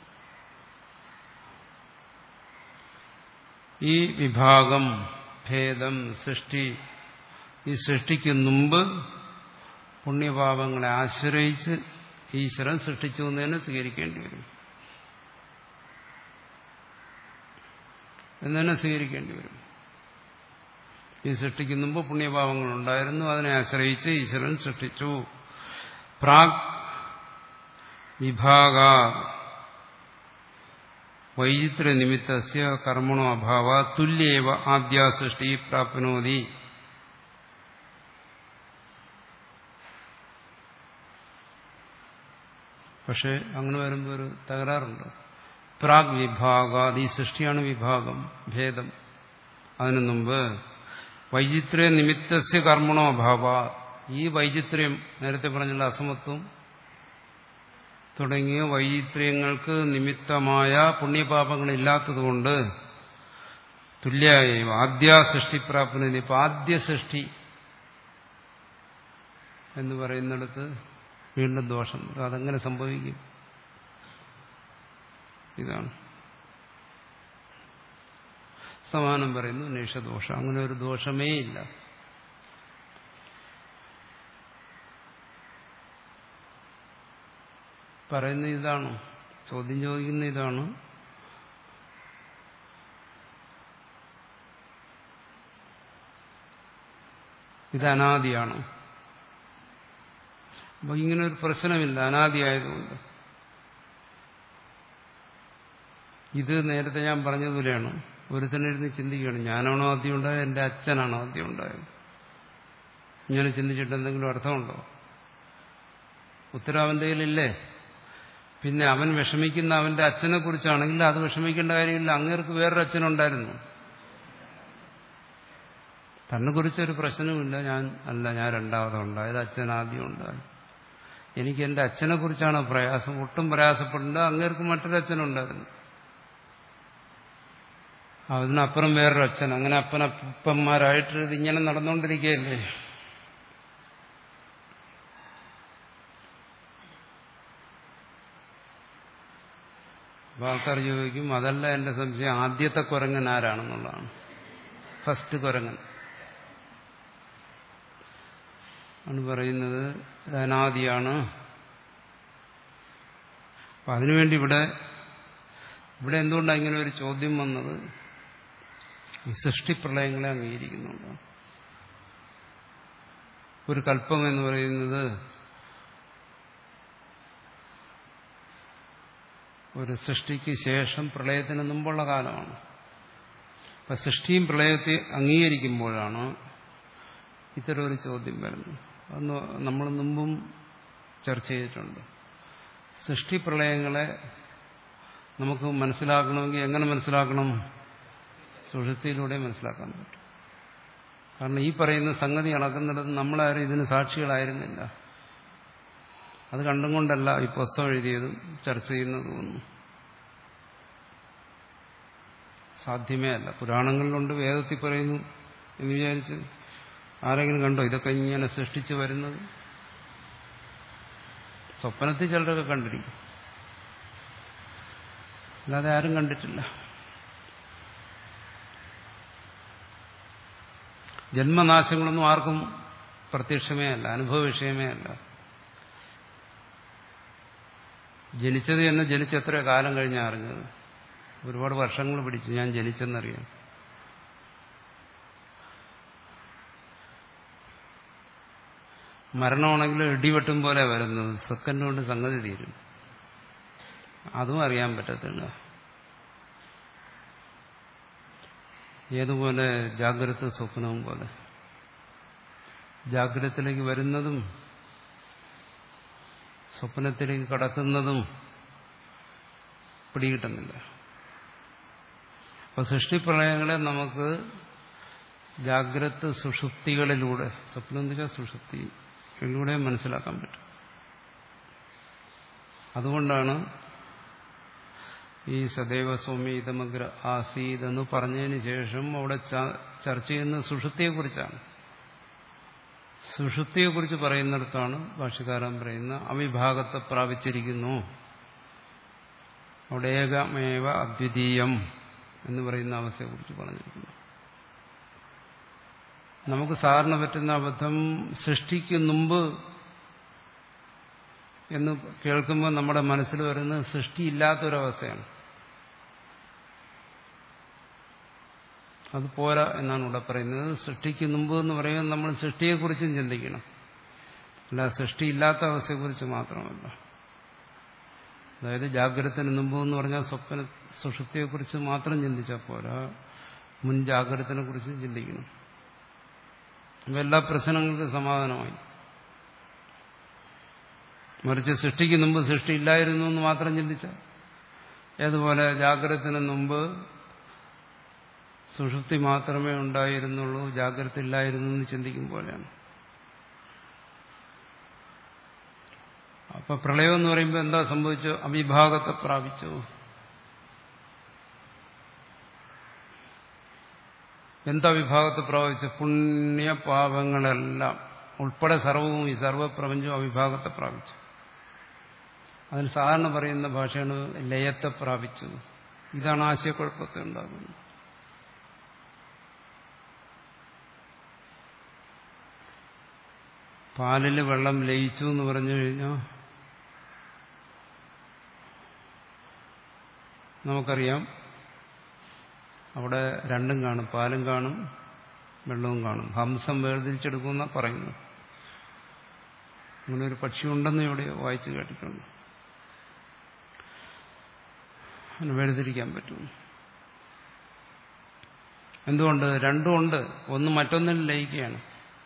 ഈ വിഭാഗം, ഭേദം, സൃഷ്ടി, ഈ സൃഷ്ടിക്ക് മുമ്പ് പുണ്യപാപങ്ങളെ ആശ്രയിച്ച് ഈശ്വരൻ സൃഷ്ടിച്ചു എന്ന് തന്നെ സ്വീകരിക്കേണ്ടി വരും. എന്ന് തന്നെ സ്വീകരിക്കേണ്ടി വരും. ഈ സൃഷ്ടിക്ക് മുമ്പ് പുണ്യഭാവങ്ങൾ ഉണ്ടായിരുന്നു, അതിനെ ആശ്രയിച്ച് ഈശ്വരൻ സൃഷ്ടിച്ചു. പ്രാഗ് വിഭാഗ വൈചിത്ര നിമിത്തസ്യ കർമ്മണോ അഭാവ തുല്യേവ ആദ്യ സൃഷ്ടി പ്രാപ്നോതി. പക്ഷെ അങ്ങനെ വരുമ്പോൾ ഒരു തകരാറുണ്ട്. പ്രാഗ് വിഭാഗാത്, ഈ സൃഷ്ടിയാണ് വിഭാഗം, ഭേദം. അതിനു മുമ്പ് വൈചിത്ര്യ നിമിത്തസ്യ കർമ്മണോ അഭാവ, ഈ വൈചിത്ര്യം, നേരത്തെ പറഞ്ഞുള്ള അസമത്വം തുടങ്ങിയ വൈചിത്ര്യങ്ങൾക്ക് നിമിത്തമായ പുണ്യപാപങ്ങളില്ലാത്തതുകൊണ്ട് തുല്യായ ആദ്യ സൃഷ്ടിപ്രാപ്തി. ഇപ്പൊ ആദ്യ സൃഷ്ടി എന്ന് പറയുന്നിടത്ത് വീണ്ടും ദോഷം. അതെങ്ങനെ സംഭവിക്കും? ഇതാണ് സമാനം പറയുന്നു നിഷദോഷം. അങ്ങനെ ഒരു ദോഷമേ ഇല്ല. പറയുന്ന ഇതാണ്, ചോദ്യം ചോദിക്കുന്ന ഇതാണ്. ഇത് അനാദിയാണ്. അപ്പൊ ഇങ്ങനെ ഒരു പ്രശ്നമില്ല അനാദിയായതുകൊണ്ട്. ഇത് നേരത്തെ ഞാൻ പറഞ്ഞതുപോലെയാണ്. ഒരുത്തനിരുന്ന് ചിന്തിക്കുകയാണ്, ഞാനാണോ ആദ്യം ഉണ്ടായത്, എന്റെ അച്ഛനാണോ ആദ്യം ഉണ്ടായത്? ഇങ്ങനെ ചിന്തിച്ചിട്ട് എന്തെങ്കിലും അർത്ഥമുണ്ടോ? ഉത്തരം അവന്റെ കയ്യിലില്ലേ? പിന്നെ അവൻ വിഷമിക്കുന്ന അവന്റെ അച്ഛനെ കുറിച്ചാണെങ്കിൽ അത് വിഷമിക്കേണ്ട കാര്യമില്ല. അങ്ങേർക്ക് വേറൊരു അച്ഛനുണ്ടായിരുന്നു. തന്നെ കുറിച്ചൊരു പ്രശ്നവുമില്ല. ഞാൻ അല്ല, ഞാൻ രണ്ടാമതുണ്ടായത്, അച്ഛൻ ആദ്യം ഉണ്ടായത്. എനിക്ക് എന്റെ അച്ഛനെ കുറിച്ചാണ് പ്രയാസം. ഒട്ടും പ്രയാസപ്പെടേണ്ട, അങ്ങേർക്ക് മറ്റൊരു അച്ഛനുണ്ടായിരുന്നു. അതിനപ്പുറം വേറൊരു അച്ഛൻ. അങ്ങനെ അപ്പനപ്പന്മാരായിട്ട് ഇതിങ്ങനെ നടന്നുകൊണ്ടിരിക്കുകയല്ലേ. അപ്പൊ ആൾക്കാർ ചോദിക്കും, അതല്ല എന്റെ സംശയം, ആദ്യത്തെ കുരങ്ങൻ ആരാണെന്നുള്ളതാണ്. ഫസ്റ്റ് കുരങ്ങൻ ആണ് പറയുന്നത്. അനാദിയാണ്. അപ്പൊ അതിനുവേണ്ടി ഇവിടെ ഇവിടെ എന്തുകൊണ്ടാണ് ഇങ്ങനെ ഒരു ചോദ്യം വന്നത്? ഈ സൃഷ്ടിപ്രളയങ്ങളെ അംഗീകരിക്കുന്നുണ്ട്. ഒരു കൽപ്പം എന്ന് പറയുന്നത് ഒരു സൃഷ്ടിക്ക് ശേഷം പ്രളയത്തിന് മുമ്പുള്ള കാലമാണ്. അപ്പൊ സൃഷ്ടിയും പ്രളയത്തെ അംഗീകരിക്കുമ്പോഴാണ് ഇത്തരം ഒരു ചോദ്യം വരുന്നത്. അന്ന് നമ്മൾ മുമ്പും ചർച്ച ചെയ്തിട്ടുണ്ട്. സൃഷ്ടിപ്രളയങ്ങളെ നമുക്ക് മനസ്സിലാക്കണമെങ്കിൽ എങ്ങനെ മനസ്സിലാക്കണം? സുഷുപ്തിയിലൂടെ മനസ്സിലാക്കാൻ പറ്റും. കാരണം ഈ പറയുന്ന സംഗതി നടക്കുന്നിടത്ത് നമ്മളാരും ഇതിന് സാക്ഷികളായിരുന്നില്ല. അത് കണ്ടും കൊണ്ടല്ല ഈ പുസ്തകം എഴുതിയതും ചർച്ച ചെയ്യുന്നതും ഒന്നും സാധ്യമേ അല്ല. പുരാണങ്ങളിലുണ്ട്, വേദത്തിൽ പറയുന്നു എന്ന് വിചാരിച്ച് ആരെങ്കിലും കണ്ടോ ഇതൊക്കെ ഇങ്ങനെ സൃഷ്ടിച്ചു വരുന്നത്? സ്വപ്നത്തിൽ ചിലരൊക്കെ കണ്ടിരിക്കും, അല്ലാതെ ആരും കണ്ടിട്ടില്ല. ജന്മനാശങ്ങളൊന്നും ആർക്കും പ്രത്യക്ഷമേ അല്ല, അനുഭവ വിഷയമേ അല്ല. ജനിച്ചത് തന്നെ ജനിച്ച് എത്ര കാലം കഴിഞ്ഞാണ് അറിഞ്ഞത്? ഒരുപാട് വർഷങ്ങൾ പിടിച്ചു ഞാൻ ജനിച്ചെന്നറിയാം. മരണമാണെങ്കിൽ ഇടിവെട്ടും പോലെ വരുന്നത്, സെക്കൻഡ് കൊണ്ട് സംഗതി തീരും. അതും അറിയാൻ പറ്റത്തില്ല. ഏതുപോലെ ജാഗ്രത സ്വപ്നവും പോലെ ജാഗ്രതത്തിലേക്ക് വരുന്നതും സ്വപ്നത്തിലേക്ക് കടക്കുന്നതും പിടികിട്ടുന്നില്ല. അപ്പൊ സൃഷ്ടിപ്രളയങ്ങളെ നമുക്ക് ജാഗ്രത സുഷുപ്തികളിലൂടെ, സ്വപ്നം എന്ന് വെച്ചാൽ സുഷുപ്തികളിലൂടെ മനസ്സിലാക്കാൻ പറ്റും. അതുകൊണ്ടാണ് ഈ സദൈവ സൗമ്യ ഇതമഗ്ര ആസീത് എന്ന് പറഞ്ഞതിന് ശേഷം അവിടെ ചർച്ച ചെയ്യുന്ന സുഷുപ്തിയെക്കുറിച്ചാണ്. സുഷുപ്തിയെക്കുറിച്ച് പറയുന്നിടത്താണ് ഭാഷ്യകാരൻ പറയുന്ന അവിഭാഗത്തെ പ്രാപിച്ചിരിക്കുന്നു. അവിടെ ഏകമേവ അദ്വിതീയം എന്ന് പറയുന്ന അവസ്ഥയെക്കുറിച്ച് പറഞ്ഞിരിക്കുന്നു. നമുക്ക് സാധാരണ പറ്റുന്ന അബദ്ധം സൃഷ്ടിക്ക് മുമ്പ് എന്ന് കേൾക്കുമ്പോൾ നമ്മുടെ മനസ്സിൽ വരുന്നത് സൃഷ്ടിയില്ലാത്തൊരവസ്ഥയാണ്. അത് പോരാ എന്നാണ് ഇവിടെ പറയുന്നത്. സൃഷ്ടിക്ക് മുമ്പ് എന്ന് പറയുമ്പോൾ നമ്മൾ സൃഷ്ടിയെക്കുറിച്ചും ചിന്തിക്കണം, അല്ല സൃഷ്ടിയില്ലാത്ത അവസ്ഥയെക്കുറിച്ച് മാത്രമല്ല. അതായത് ജാഗ്രതത്തിന് മുമ്പ് എന്ന് പറഞ്ഞാൽ സ്വപ്ന സുഷുപ്തിയെക്കുറിച്ച് മാത്രം ചിന്തിച്ചാൽ പോരാ, മുൻ ജാഗ്രതത്തിനെ കുറിച്ചും ചിന്തിക്കണം. അപ്പം എല്ലാ പ്രശ്നങ്ങൾക്കും സമാധാനമായി. മറിച്ച് സൃഷ്ടിക്ക് മുമ്പ് സൃഷ്ടി ഇല്ലായിരുന്നു എന്ന് മാത്രം ചിന്തിച്ചാൽ, ഏതുപോലെ ജാഗ്രതത്തിന് മുമ്പ് സുഷുപ്തി മാത്രമേ ഉണ്ടായിരുന്നുള്ളൂ, ജാഗ്രത ഇല്ലായിരുന്നു എന്ന് ചിന്തിക്കും പോലെയാണ്. അപ്പൊ പ്രളയം എന്ന് പറയുമ്പോൾ എന്താ സംഭവിച്ചു? അവിഭാഗത്തെ പ്രാപിച്ചു. എന്താ വിഭാഗത്തെ പ്രാപിച്ചു? പുണ്യപാപങ്ങളെല്ലാം ഉൾപ്പെടെ സർവവും ഈ സർവപ്രപഞ്ചവും അവിഭാഗത്തെ പ്രാപിച്ചു. അതിന് സാധാരണ പറയുന്ന ഭാഷയാണ് ലയത്തെ പ്രാപിച്ചു. ഇതാണ് ആശയക്കുഴപ്പത്തെ ഉണ്ടാകുന്നത്. പാലിൽ വെള്ളം ലയിച്ചു എന്ന് പറഞ്ഞു കഴിഞ്ഞാൽ നമുക്കറിയാം അവിടെ രണ്ടും കാണും, പാലും കാണും വെള്ളവും കാണും. ഹംസം വേർതിരിച്ചെടുക്കുമെന്നാണ് പറയുന്നത്. അങ്ങനെ ഒരു പക്ഷി ഉണ്ടെന്ന് ഇവിടെ വായിച്ചു കേട്ടിട്ടുണ്ട്. അതിന് വേർതിരിക്കാൻ പറ്റും. എന്തുകൊണ്ട്? രണ്ടുമുണ്ട്, ഒന്ന് മറ്റൊന്നിൽ ലയിക്കുകയാണ്.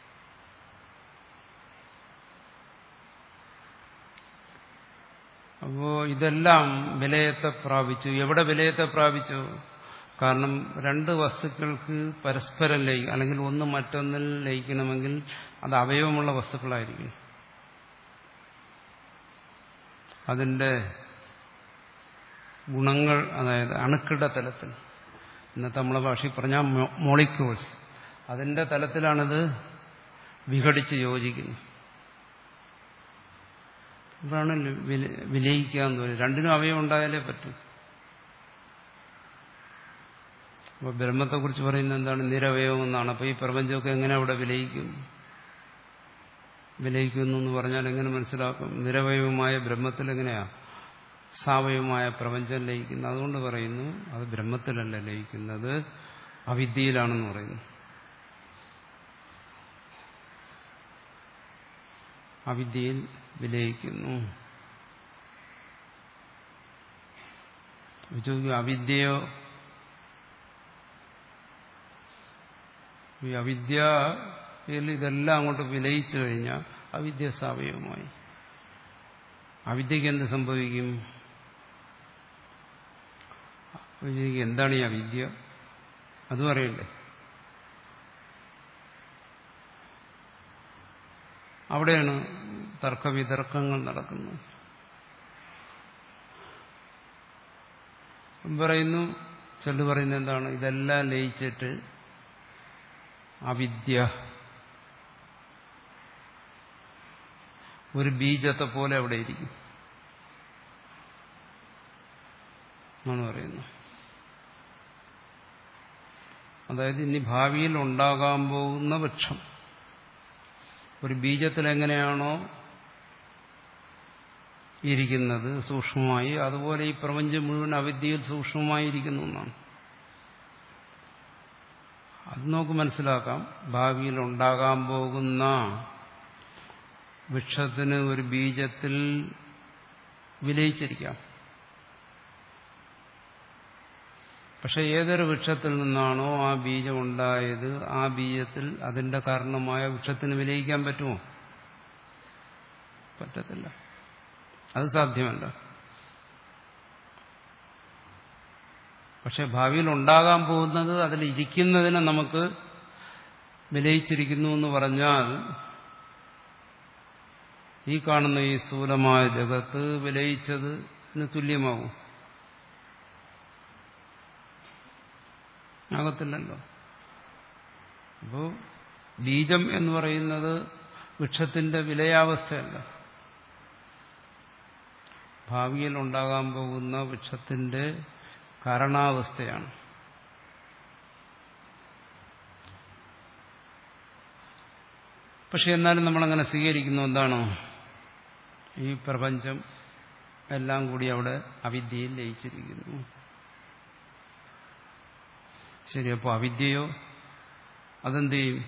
അപ്പോ ഇതെല്ലാം വിലയത്തെ പ്രാപിച്ചു. എവിടെ വിലയത്തെ പ്രാപിച്ചു? കാരണം രണ്ട് വസ്തുക്കൾക്ക് പരസ്പരം ലയിക്കും, അല്ലെങ്കിൽ ഒന്ന് മറ്റൊന്നിൽ ലയിക്കണമെങ്കിൽ അത് അവയവമുള്ള വസ്തുക്കളായിരിക്കും. അതിൻ്റെ ഗുണങ്ങൾ, അതായത് അണുക്കളുടെ തലത്തിൽ, ഇന്നത്തെ നമ്മളെ ഭാഷയിൽ പറഞ്ഞാൽ മോളിക്യൂൾസ്, അതിൻ്റെ തലത്തിലാണിത് വിഘടിച്ച് യോജിക്കുന്നത്. അതാണ് വിലയിക്കുക എന്ന് പറയുന്നത്. രണ്ടിനും അവയവം ഉണ്ടായാലേ പറ്റൂ. അപ്പോൾ ബ്രഹ്മത്തെക്കുറിച്ച് പറയുന്നത് എന്താണ്? നിരവയവം എന്നാണ്. അപ്പോൾ ഈ പ്രപഞ്ചമൊക്കെ എങ്ങനെ അവിടെ വിലയിക്കും? വിലയിക്കുന്നു എന്ന് പറഞ്ഞാൽ എങ്ങനെ മനസ്സിലാക്കും? നിരവയവമായ ബ്രഹ്മത്തിൽ എങ്ങനെയാ സാവയവമായ പ്രപഞ്ചം ലയിക്കുന്നത്? അതുകൊണ്ട് പറയുന്നു അത് ബ്രഹ്മത്തിലല്ല ലയിക്കുന്നത്, അവിദ്യയിലാണെന്ന് പറയുന്നു. അവിദ്യയിൽ വിലയിക്കുന്നു. അവിദ്യയോ? ഈ അവിദ്യയിൽ ഇതെല്ലാം അങ്ങോട്ട് വിലയിച്ചു കഴിഞ്ഞാൽ അവിദ്യ സാവയവമായി. അവിദ്യക്ക് എന്ത് സംഭവിക്കും? എന്താണ് ഈ അവിദ്യ? അതും അറിയണ്ടേ? അവിടെയാണ് തർക്കവിതർക്കങ്ങൾ നടക്കുന്നത്. പറയുന്നു, ചെല്ലു പറയുന്നത് എന്താണ്? ഇതെല്ലാം ലയിച്ചിട്ട് അവിദ്യ ഒരു ബീജത്തെ പോലെ അവിടെ ഇരിക്കും എന്നാണ് പറയുന്നത്. അതായത് ഇനി ഭാവിയിൽ ഉണ്ടാകാൻ പോകുന്ന വൃക്ഷം ഒരു ബീജത്തിൽ എങ്ങനെയാണോ ഇരിക്കുന്നത് സൂക്ഷ്മമായി, അതുപോലെ ഈ പ്രപഞ്ചം മുഴുവൻ അവിദ്യയിൽ സൂക്ഷ്മമായിരിക്കുന്നു എന്നാണ്. അത് നമുക്ക് മനസ്സിലാക്കാം. ഭാവിയിൽ ഉണ്ടാകാൻ പോകുന്ന വൃക്ഷത്തിന് ഒരു ബീജത്തിൽ വിലയിച്ചിരിക്കാം. പക്ഷെ ഏതൊരു വൃക്ഷത്തിൽ നിന്നാണോ ആ ബീജം ഉണ്ടായത്, ആ ബീജത്തിൽ അതിന്റെ കാരണമായ വൃക്ഷത്തിന് വിലയിക്കാൻ പറ്റുമോ? പറ്റത്തില്ല. അത് സാധ്യമല്ല. പക്ഷെ ഭാവിയിൽ ഉണ്ടാകാൻ പോകുന്നത് അതിലിരിക്കുന്നതിനെ നമുക്ക് വിലയിച്ചിരിക്കുന്നു എന്ന് പറഞ്ഞാൽ ഈ കാണുന്ന ഈ സ്ഥൂലമായ ജഗത്ത് വിലയിച്ചതിന് തുല്യമാകും? ആകത്തില്ലല്ലോ. അപ്പോ ബീജം എന്ന് പറയുന്നത് വൃക്ഷത്തിന്റെ വിലയാവസ്ഥയല്ല, ഭാവിയിൽ ഉണ്ടാകാൻ പോകുന്ന വൃക്ഷത്തിന്റെ കാരണാവസ്ഥയാണ്. പക്ഷെ എന്നാലും നമ്മളങ്ങനെ സ്വീകരിക്കുന്നു. എന്താണോ ഈ പ്രപഞ്ചം എല്ലാം കൂടി അവിടെ അവിദ്യയിൽ ലയിച്ചിരിക്കുന്നു. ശരി, അപ്പോൾ അവിദ്യയോ അതെന്ത് ചെയ്യും?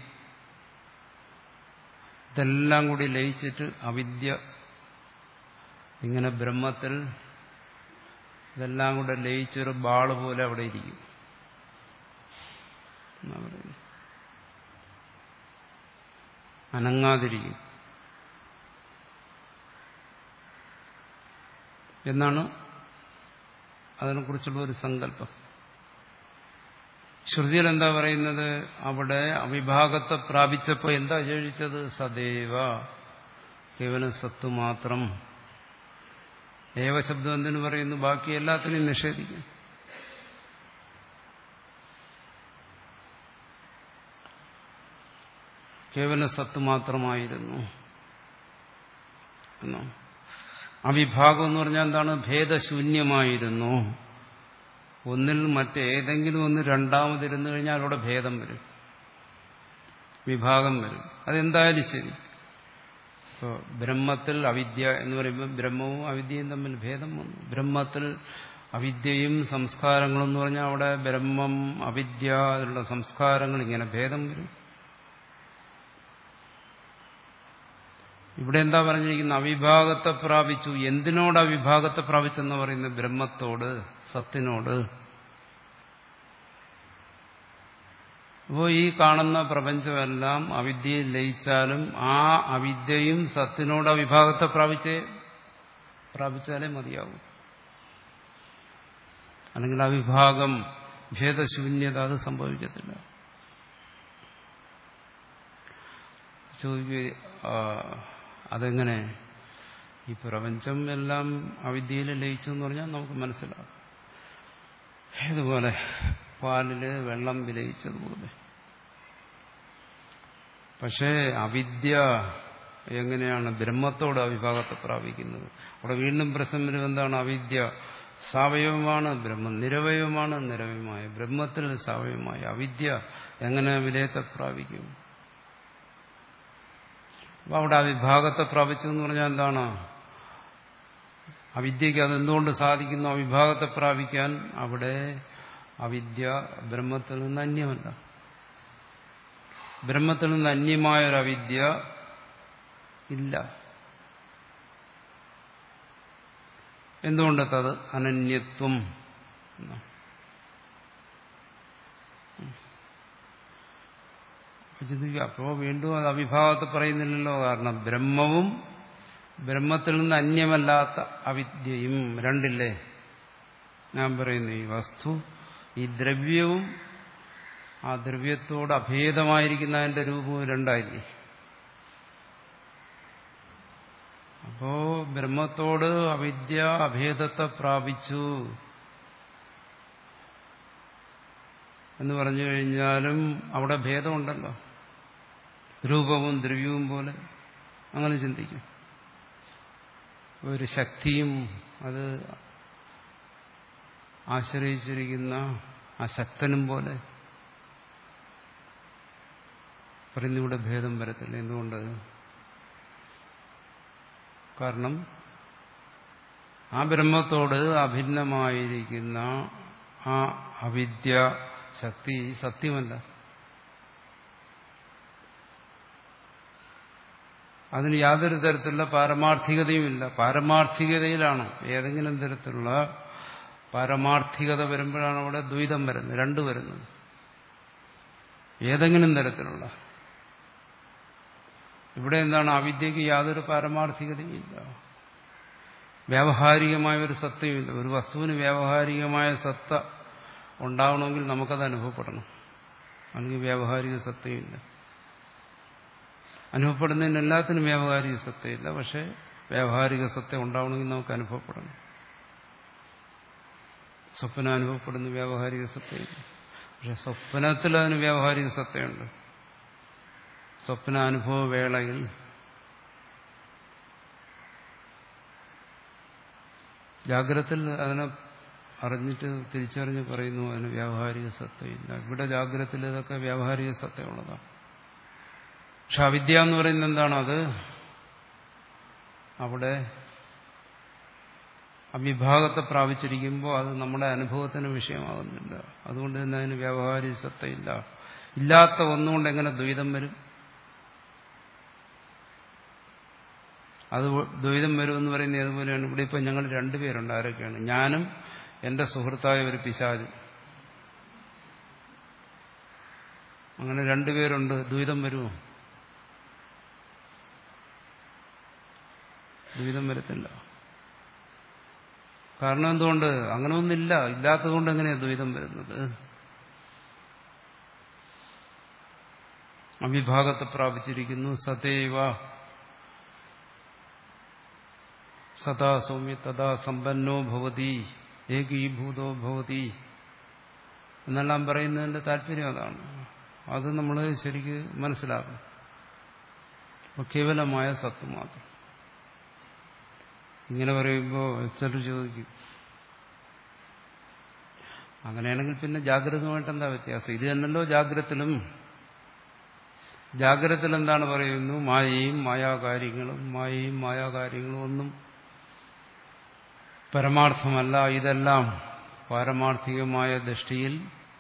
ഇതെല്ലാം കൂടി ലയിച്ചിട്ട് അവിദ്യ ഇങ്ങനെ ബ്രഹ്മത്തിൽ ഇതെല്ലാം കൂടെ ലയിച്ചൊരു ബാള് പോലെ അവിടെ ഇരിക്കും എന്നാ പറയുന്നത്. അനങ്ങാതിരിക്കും എന്നാണ് അതിനെക്കുറിച്ചുള്ള ഒരു സങ്കല്പം. ശ്രുതിയിൽ എന്താ പറയുന്നത്? അവിടെ അവിഭാഗത്തെ പ്രാപിച്ചപ്പോൾ എന്താ ചോദിച്ചത്? സദൈവ, കേവലം സത്ത് മാത്രം. ഏവശബ്ദം എന്തിനു പറയുന്നു? ബാക്കി എല്ലാത്തിനെയും നിഷേധിക്കും. കേവലം സത്ത് മാത്രമായിരുന്നു എന്നോ. അവിഭാഗം എന്ന് പറഞ്ഞാൽ എന്താണ്? ഭേദശൂന്യമായിരുന്നു. ഒന്നിൽ മറ്റേതെങ്കിലും ഒന്ന് രണ്ടാമതിരുന്നു കഴിഞ്ഞാൽ അവിടെ ഭേദം വരും, വിഭാഗം വരും. അതെന്തായാലും ശരി. ഇപ്പോൾ ബ്രഹ്മത്തിൽ അവിദ്യ എന്ന് പറയുമ്പോൾ ബ്രഹ്മവും അവിദ്യയും തമ്മിൽ ഭേദം വന്നു. ബ്രഹ്മത്തിൽ അവിദ്യയും സംസ്കാരങ്ങളും എന്ന് പറഞ്ഞാൽ അവിടെ ബ്രഹ്മം, അവിദ്യ, അതിലുള്ള സംസ്കാരങ്ങൾ, ഇങ്ങനെ ഭേദം വരും. ഇവിടെ എന്താ പറഞ്ഞിരിക്കുന്നത്? അവിഭാഗത്തെ പ്രാപിച്ചു. എന്തിനോട് അവിഭാഗത്തെ പ്രാപിച്ചെന്ന് പറയുന്നത്? ബ്രഹ്മത്തോട്, സത്തിനോട്. അപ്പോൾ ഈ കാണുന്ന പ്രപഞ്ചമെല്ലാം അവിദ്യയിൽ ലയിച്ചാലും ആ അവിദ്യയും സത്തിനോട് അവിഭാഗത്തെ പ്രാപിച്ചേ പ്രാപിച്ചാലേ മതിയാവും. അല്ലെങ്കിൽ അവിഭാഗം, ഭേദശൂന്യത അത് സംഭവിക്കത്തില്ല. ചോദിക്കുക, അതെങ്ങനെ? ഈ പ്രപഞ്ചം എല്ലാം അവിദ്യയിൽ ലയിച്ചു എന്ന് പറഞ്ഞാൽ നമുക്ക് മനസ്സിലാകും. ഇതുപോലെ പാലില് വെള്ളം വിലയിച്ചതുപോലെ. പക്ഷേ അവിദ്യ എങ്ങനെയാണ് ബ്രഹ്മത്തോട് അവിഭാഗത്തെ പ്രാപിക്കുന്നത്? അവിടെ വീണ്ടും പ്രശ്നം വരും. എന്താണ്? അവിദ്യ സാവയവമാണ്, ബ്രഹ്മം നിരവയവമാണ്. നിരവയമായ ബ്രഹ്മത്തിൽ സാവയവമായ അവിദ്യ എങ്ങനെ വിലയത്തെ പ്രാപിക്കും? അപ്പൊ അവിടെ അവിഭാഗത്തെ പ്രാപിച്ചു എന്ന് പറഞ്ഞാൽ എന്താണ്? അവിദ്യക്ക് അതെന്തുകൊണ്ട് സാധിക്കുന്നു അവിഭാഗത്തെ പ്രാപിക്കാൻ? അവിടെ അവിദ്യ ബ്രഹ്മത്തിൽ നിന്ന് അന്യമല്ല. ബ്രഹ്മത്തിൽ നിന്ന് അന്യമായൊരവിദ്യ ഇല്ല. എന്തുകൊണ്ടത്? അനന്യത്വം. അപ്പോ വീണ്ടും അത് അവിഭാഗത്തെ പറയുന്നില്ലല്ലോ. കാരണം ബ്രഹ്മവും ബ്രഹ്മത്തിൽ നിന്ന് അന്യമല്ലാത്ത അവിദ്യയും രണ്ടില്ലേ? ഞാൻ പറയുന്നു ഈ വസ്തു ഈ ദ്രവ്യവും ആ ദ്രവ്യത്തോട് അഭേദമായിരിക്കുന്ന അതിന്റെ രൂപവും രണ്ടായില്ലേ. അപ്പോ ബ്രഹ്മത്തോട് അവിദ്യ അഭേദത്തെ പ്രാപിച്ചു എന്ന് പറഞ്ഞു കഴിഞ്ഞാലും അവിടെ ഭേദമുണ്ടല്ലോ, രൂപവും ദ്രവ്യവും പോലെ. അങ്ങനെ ചിന്തിക്കും. ഒരു ശക്തിയും അത് ആശ്രയിച്ചിരിക്കുന്ന ആ ശക്തനും പോലെ പറയുന്ന ഇവിടെ ഭേദം വരത്തില്ല. എന്തുകൊണ്ട്? കാരണം ആ ബ്രഹ്മത്തോട് അഭിന്നമായിരിക്കുന്ന ആ അവിദ്യ ശക്തി സത്യമല്ല. അതിന് യാതൊരു തരത്തിലുള്ള പാരമാർത്ഥികതയുമില്ല. പാരമാർത്ഥികതയിലാണ് ഏതെങ്കിലും തരത്തിലുള്ള പാരമാർത്ഥികത വരുമ്പോഴാണ് അവിടെ ദ്വൈതം വരുന്നത്, രണ്ടു വരുന്നത്. ഏതെങ്കിലും തരത്തിലുള്ള. ഇവിടെ എന്താണ്? അവിദ്യക്ക് യാതൊരു പാരമാർത്ഥികതയുമില്ല, വ്യാവഹാരികമായ ഒരു സത്യമില്ല. ഒരു വസ്തുവിന് വ്യാവഹാരികമായ സത്ത ഉണ്ടാവണമെങ്കിൽ നമുക്കത് അനുഭവപ്പെടണം, അല്ലെങ്കിൽ വ്യാവഹാരിക സത്യമില്ല. അനുഭവപ്പെടുന്നതിന് എല്ലാത്തിനും വ്യാവഹാരിക സത്യമില്ല, പക്ഷെ വ്യാവഹാരിക സത്യം ഉണ്ടാവണമെങ്കിൽ നമുക്ക് അനുഭവപ്പെടണം. സ്വപ്നം അനുഭവപ്പെടുന്ന വ്യാവഹാരിക സത്യമില്ല, പക്ഷെ സ്വപ്നത്തിൽ അതിന് വ്യാവഹാരിക സത്യമുണ്ട്. സ്വപ്നാനുഭവ വേളയിൽ ജാഗ്രതത്തിൽ അതിനെ അറിഞ്ഞിട്ട് തിരിച്ചറിഞ്ഞ് പറയുന്നു അതിന് വ്യാവഹാരിക സത്യമില്ല. ഇവിടെ ജാഗ്രതത്തിൽ ഇതൊക്കെ വ്യാവഹാരിക സത്യമുള്ളതാണ്. പക്ഷെ അവിദ്യ എന്ന് പറയുന്നത് എന്താണ്? അത് അവിടെ അവിഭാഗത്തെ പ്രാപിച്ചിരിക്കുമ്പോൾ അത് നമ്മുടെ അനുഭവത്തിന് വിഷയമാകുന്നില്ല. അതുകൊണ്ട് തന്നെ അതിന് വ്യാവഹാരിക സത്തയില്ല. ഇല്ലാത്ത ഒന്നുകൊണ്ട് എങ്ങനെ ദ്വൈതം വരും? അത് ദ്വൈതം വരുമെന്ന് പറയുന്നത് ഏതുപോലെയാണ്? ഇവിടെ ഇപ്പം ഞങ്ങൾ രണ്ടുപേരുണ്ട്. ആരൊക്കെയാണ്? ഞാനും എന്റെ സുഹൃത്തായ ഒരു പിശാചും. അങ്ങനെ രണ്ടുപേരുണ്ട്. ദ്വൈതം വരുമോ? ദ്വൈതം വരത്തില്ല. കാരണം എന്തുകൊണ്ട്? അങ്ങനെ ഒന്നില്ല. ഇല്ലാത്തതുകൊണ്ട് എങ്ങനെയാണ് ദ്വൈതം വരുന്നത്? അവിഭാഗത്തെ പ്രാപിച്ചിരിക്കുന്നു. സതൈവ സദാ സൗമ്യ തഥാ സമ്പന്നോ ഭവതി ഏകീഭൂതോ ഭവതി എന്നെല്ലാം പറയുന്നതിന്റെ താല്പര്യം അതാണ്. അത് നമ്മൾ ശരിക്ക് മനസ്സിലാക്കും. അപ്പോൾ കേവലമായ സത്ത് മാത്രം. ഇങ്ങനെ പറയുമ്പോൾ ചിലർ ചോദിക്കും, അങ്ങനെയാണെങ്കിൽ പിന്നെ ജാഗ്രതമായിട്ട് എന്താ വ്യത്യാസം? ഇത് തന്നെയല്ലോ ജാഗ്രതത്തിലും. ജാഗ്രതത്തിൽ എന്താണ് പറയുന്നു? മായയും മായാകാര്യങ്ങളും മായയും മായാകാര്യങ്ങളും ഒന്നും പരമാർത്ഥമല്ല. ഇതെല്ലാം പാരമാർത്ഥികമായ ദൃഷ്ടിയിൽ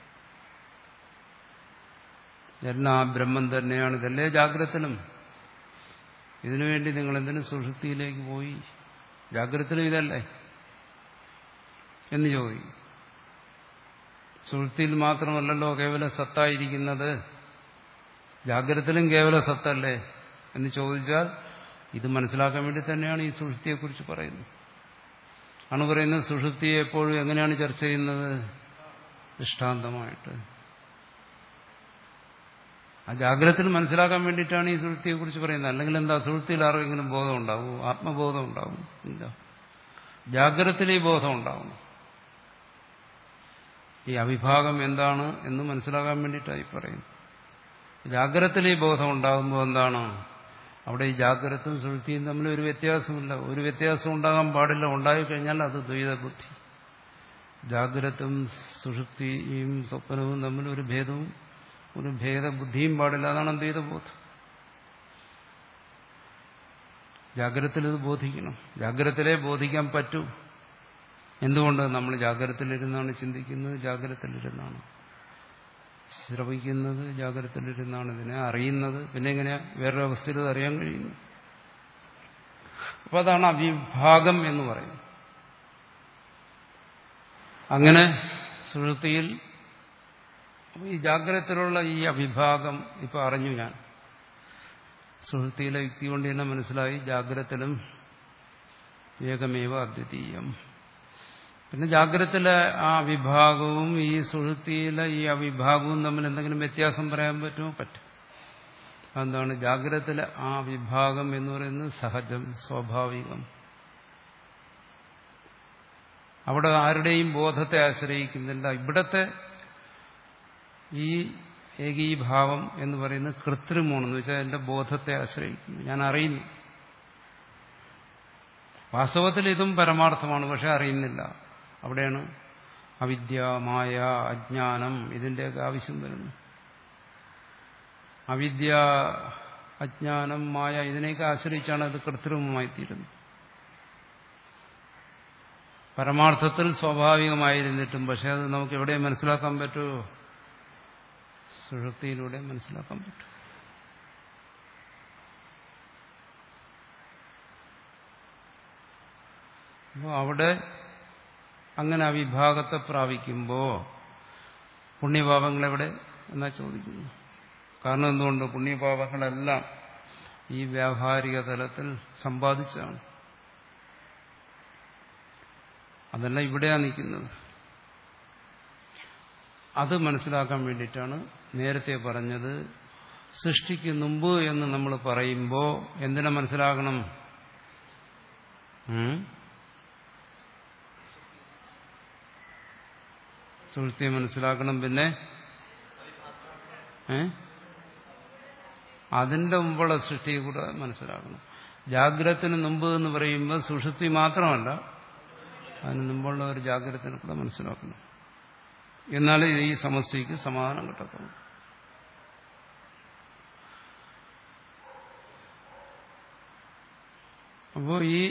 എല്ലാം ബ്രഹ്മം തന്നെയാണ്. ഇതല്ലേ ജാഗ്രതത്തിലും. ഇതിനുവേണ്ടി നിങ്ങൾ എന്തിനും സുഷുപ്തിയിലേക്ക് പോയി? ജാഗ്രതത്തിലും ഇതല്ലേ എന്ന് ചോദിക്കും. സുഷുപ്തിയിൽ മാത്രമല്ലല്ലോ കേവല സത്തായിരിക്കുന്നത്, ജാഗ്രതത്തിലും കേവല സത്തല്ലേ എന്ന് ചോദിച്ചാൽ ഇത് മനസ്സിലാക്കാൻ വേണ്ടി തന്നെയാണ് ഈ സുഷുപ്തിയെക്കുറിച്ച് പറയുന്നത്. ആണ് പറയുന്നത് സുഷുപ്തിയെ എപ്പോഴും എങ്ങനെയാണ് ചർച്ച ചെയ്യുന്നത്? ദൃഷ്ടാന്തമായിട്ട്. ആ ജാഗ്രതത്തിൽ മനസ്സിലാക്കാൻ വേണ്ടിയിട്ടാണ് ഈ സുഷുപ്തിയെക്കുറിച്ച് പറയുന്നത്. അല്ലെങ്കിൽ എന്താ സുഷുപ്തിയിൽ ആർക്കെങ്കിലും ബോധം ഉണ്ടാവും? ആത്മബോധം ഉണ്ടാവും? ഇല്ല. ജാഗ്രതത്തിൽ ഈ ബോധം ഉണ്ടാവണം. ഈ അവിഭാഗം എന്താണ് എന്ന് മനസ്സിലാക്കാൻ വേണ്ടിയിട്ടായി പറയുന്നു. ജാഗ്രതത്തിൽ ഈ ബോധം ഉണ്ടാകുമ്പോൾ എന്താണ്? അവിടെ ഈ ജാഗ്രതയും സുഷുപ്തിയും തമ്മിൽ ഒരു വ്യത്യാസമില്ല. ഒരു വ്യത്യാസം ഉണ്ടാകാൻ പാടില്ല. ഉണ്ടായിക്കഴിഞ്ഞാൽ അത് ദ്വൈതബുദ്ധി. ജാഗ്രതയും സുഷുപ്തിയും സ്വപ്നവും തമ്മിൽ ഒരു ഭേദവും ഒരു ഭേദബുദ്ധിയും പാടില്ല. അതാണ് ദ്വൈതബോധം. ജാഗ്രതത്തിൽ ഇത് ബോധിക്കണം. ജാഗ്രതത്തിലേ ബോധിക്കാൻ പറ്റൂ. എന്തുകൊണ്ട്? നമ്മൾ ജാഗ്രതത്തിലിരുന്നാണ് ചിന്തിക്കുന്നത്, ജാഗ്രതത്തിലിരുന്നാണ് ശ്രവിക്കുന്നത്, ജാഗ്രതത്തിലിരുന്നാണ് ഇതിനെ അറിയുന്നത്. പിന്നെ എങ്ങനെയാ വേറൊരു അവസ്ഥയിൽ ഇത് അറിയാൻ കഴിയുന്നു? അപ്പൊ അതാണ് അവിഭാഗം എന്ന് പറയുന്നത്. അങ്ങനെ സുഷുപ്തിയിൽ ഈ ജാഗ്രതത്തിലുള്ള ഈ അവിഭാഗം ഇപ്പൊ അറിഞ്ഞു ഞാൻ. സുഷുപ്തിയിലെ യുക്തി കൊണ്ട് തന്നെ മനസ്സിലായി ജാഗ്രതത്തിലും ഏകമേവ അദ്വിതീയം. പിന്നെ ജാഗ്രതത്തിലെ ആ വിഭാഗവും ഈ സുഷുപ്തിയിലെ ഈ അവിഭാഗവും തമ്മിൽ എന്തെങ്കിലും വ്യത്യാസം പറയാൻ പറ്റുമോ? പറ്റും. എന്താണ് ജാഗ്രതത്തിലെ ആ വിഭാഗം എന്ന് പറയുന്നത് സഹജം, സ്വാഭാവികം. അവിടെ ആരുടെയും ബോധത്തെ ആശ്രയിക്കുന്നില്ല. ഇവിടത്തെ ഈ ഏകീഭാവം എന്ന് പറയുന്നത് കൃത്രിമമാണെന്ന് വെച്ചാൽ എന്റെ ബോധത്തെ ആശ്രയിക്കുന്നു, ഞാൻ അറിയുന്നു. വാസ്തവത്തിൽ ഇതും പരമാർത്ഥമാണ്, പക്ഷെ അറിയുന്നില്ല. അവിടെയാണ് അവിദ്യ, മായ, അജ്ഞാനം ഇതിന്റെയൊക്കെ ആവശ്യം വരുന്നു. അവിദ്യ, അജ്ഞാനം, മായ ഇതിനെയൊക്കെ ആശ്രയിച്ചാണ് അത് കൃത്രിമമായി തീരുന്നത്. പരമാർത്ഥത്തിൽ സ്വാഭാവികമായിരുന്നിട്ടും പക്ഷെ അത് നമുക്ക് എവിടെ മനസ്സിലാക്കാൻ പറ്റുമോ? സുഷുപ്തിയിലൂടെ മനസ്സിലാക്കാൻ പറ്റും. അപ്പോൾ അവിടെ അങ്ങനെ ആ വിഭാഗത്തെ പ്രാപിക്കുമ്പോൾ പുണ്യപാപങ്ങളെവിടെ എന്നാ ചോദിക്കുന്നു. കാരണം എന്തുകൊണ്ട്? പുണ്യപാപങ്ങളെല്ലാം ഈ വ്യാവഹാരിക തലത്തിൽ സമ്പാദിച്ചാണ്. അതെല്ലാം ഇവിടെയാണ് നിൽക്കുന്നത്. അത് മനസ്സിലാക്കാൻ വേണ്ടിയിട്ടാണ് നേരത്തെ പറഞ്ഞത്. സൃഷ്ടിക്ക് മുമ്പ് എന്ന് നമ്മൾ പറയുമ്പോൾ എന്തിനെ മനസ്സിലാക്കണം? സുഷുപ്തിയെ മനസ്സിലാക്കണം. പിന്നെ ഏ അതിന്റെ മുമ്പുള്ള സൃഷ്ടിയെ കൂടെ മനസ്സിലാക്കണം. ജാഗ്രതത്തിന് മുമ്പ് എന്ന് പറയുമ്പോൾ സുഷുപ്തി മാത്രമല്ല, അതിന് മുമ്പുള്ള ഒരു ജാഗ്രതത്തിനെ കൂടെ മനസ്സിലാക്കണം. എന്നാലേ ഈ സമസ്യയ്ക്ക് സമാധാനം കിട്ടത്തുള്ളൂ. അപ്പോൾ ഈ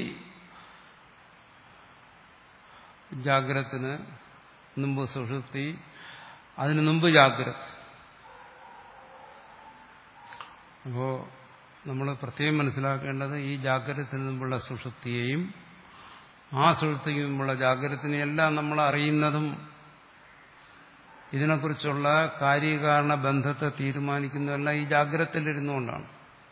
ജാഗ്രതത്തിന് മുമ്പ് സുഷുപ്തി, അതിനു മുമ്പ് ജാഗ്രത. അപ്പോൾ നമ്മൾ പ്രത്യേകം മനസ്സിലാക്കേണ്ടത് ഈ ജാഗ്രതത്തിന് മുമ്പുള്ള സുഷുപ്തിയെയും ആ സുഷുപ്തിക്ക് മുമ്പുള്ള ജാഗ്രതത്തിനെയെല്ലാം നമ്മൾ അറിയുന്നതും ഇതിനെക്കുറിച്ചുള്ള കാര്യകാരണ ബന്ധത്തെ തീരുമാനിക്കുന്നതെല്ലാം ഈ ജാഗ്രതയിലിരുന്നുകൊണ്ടാണ്.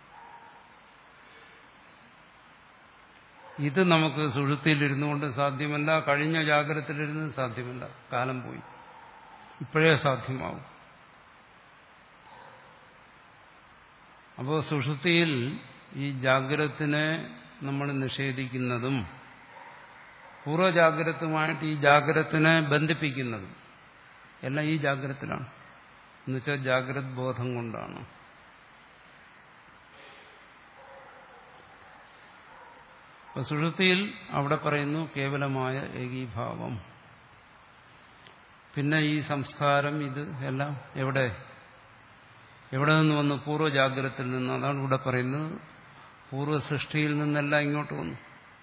ഇത് നമുക്ക് സുഷുപ്തിയിലിരുന്നുകൊണ്ട് സാധ്യമല്ല, കഴിഞ്ഞ ജാഗ്രതയിലിരുന്ന് സാധ്യമല്ല. കാലം പോയി, ഇപ്പോഴേ സാധ്യമാവും. അപ്പോൾ സുഷുപ്തിയിൽ ഈ ജാഗ്രതത്തിനെ നമ്മൾ നിഷേധിക്കുന്നതും പൂർവ്വജാഗ്രതയുമായിട്ട് ഈ ജാഗ്രതത്തിനെ ബന്ധിപ്പിക്കുന്നതും എല്ലാം ഈ ജാഗ്രതത്തിലാണ്. എന്നുവെച്ചാൽ ജാഗ്രത് ബോധം കൊണ്ടാണ്. അപ്പൊ സുഷുപ്തിയിൽ അവിടെ പറയുന്നു കേവലമായ ഏകീഭാവം. പിന്നെ ഈ സംസ്കാരം ഇത് എല്ലാം എവിടെ എവിടെ നിന്ന് വന്നു? പൂർവ്വജാഗ്രതത്തിൽ നിന്ന്. അതാണ് ഇവിടെ പറയുന്നത്. പൂർവ്വ സൃഷ്ടിയിൽ നിന്നെല്ലാം ഇങ്ങോട്ട് വന്നു.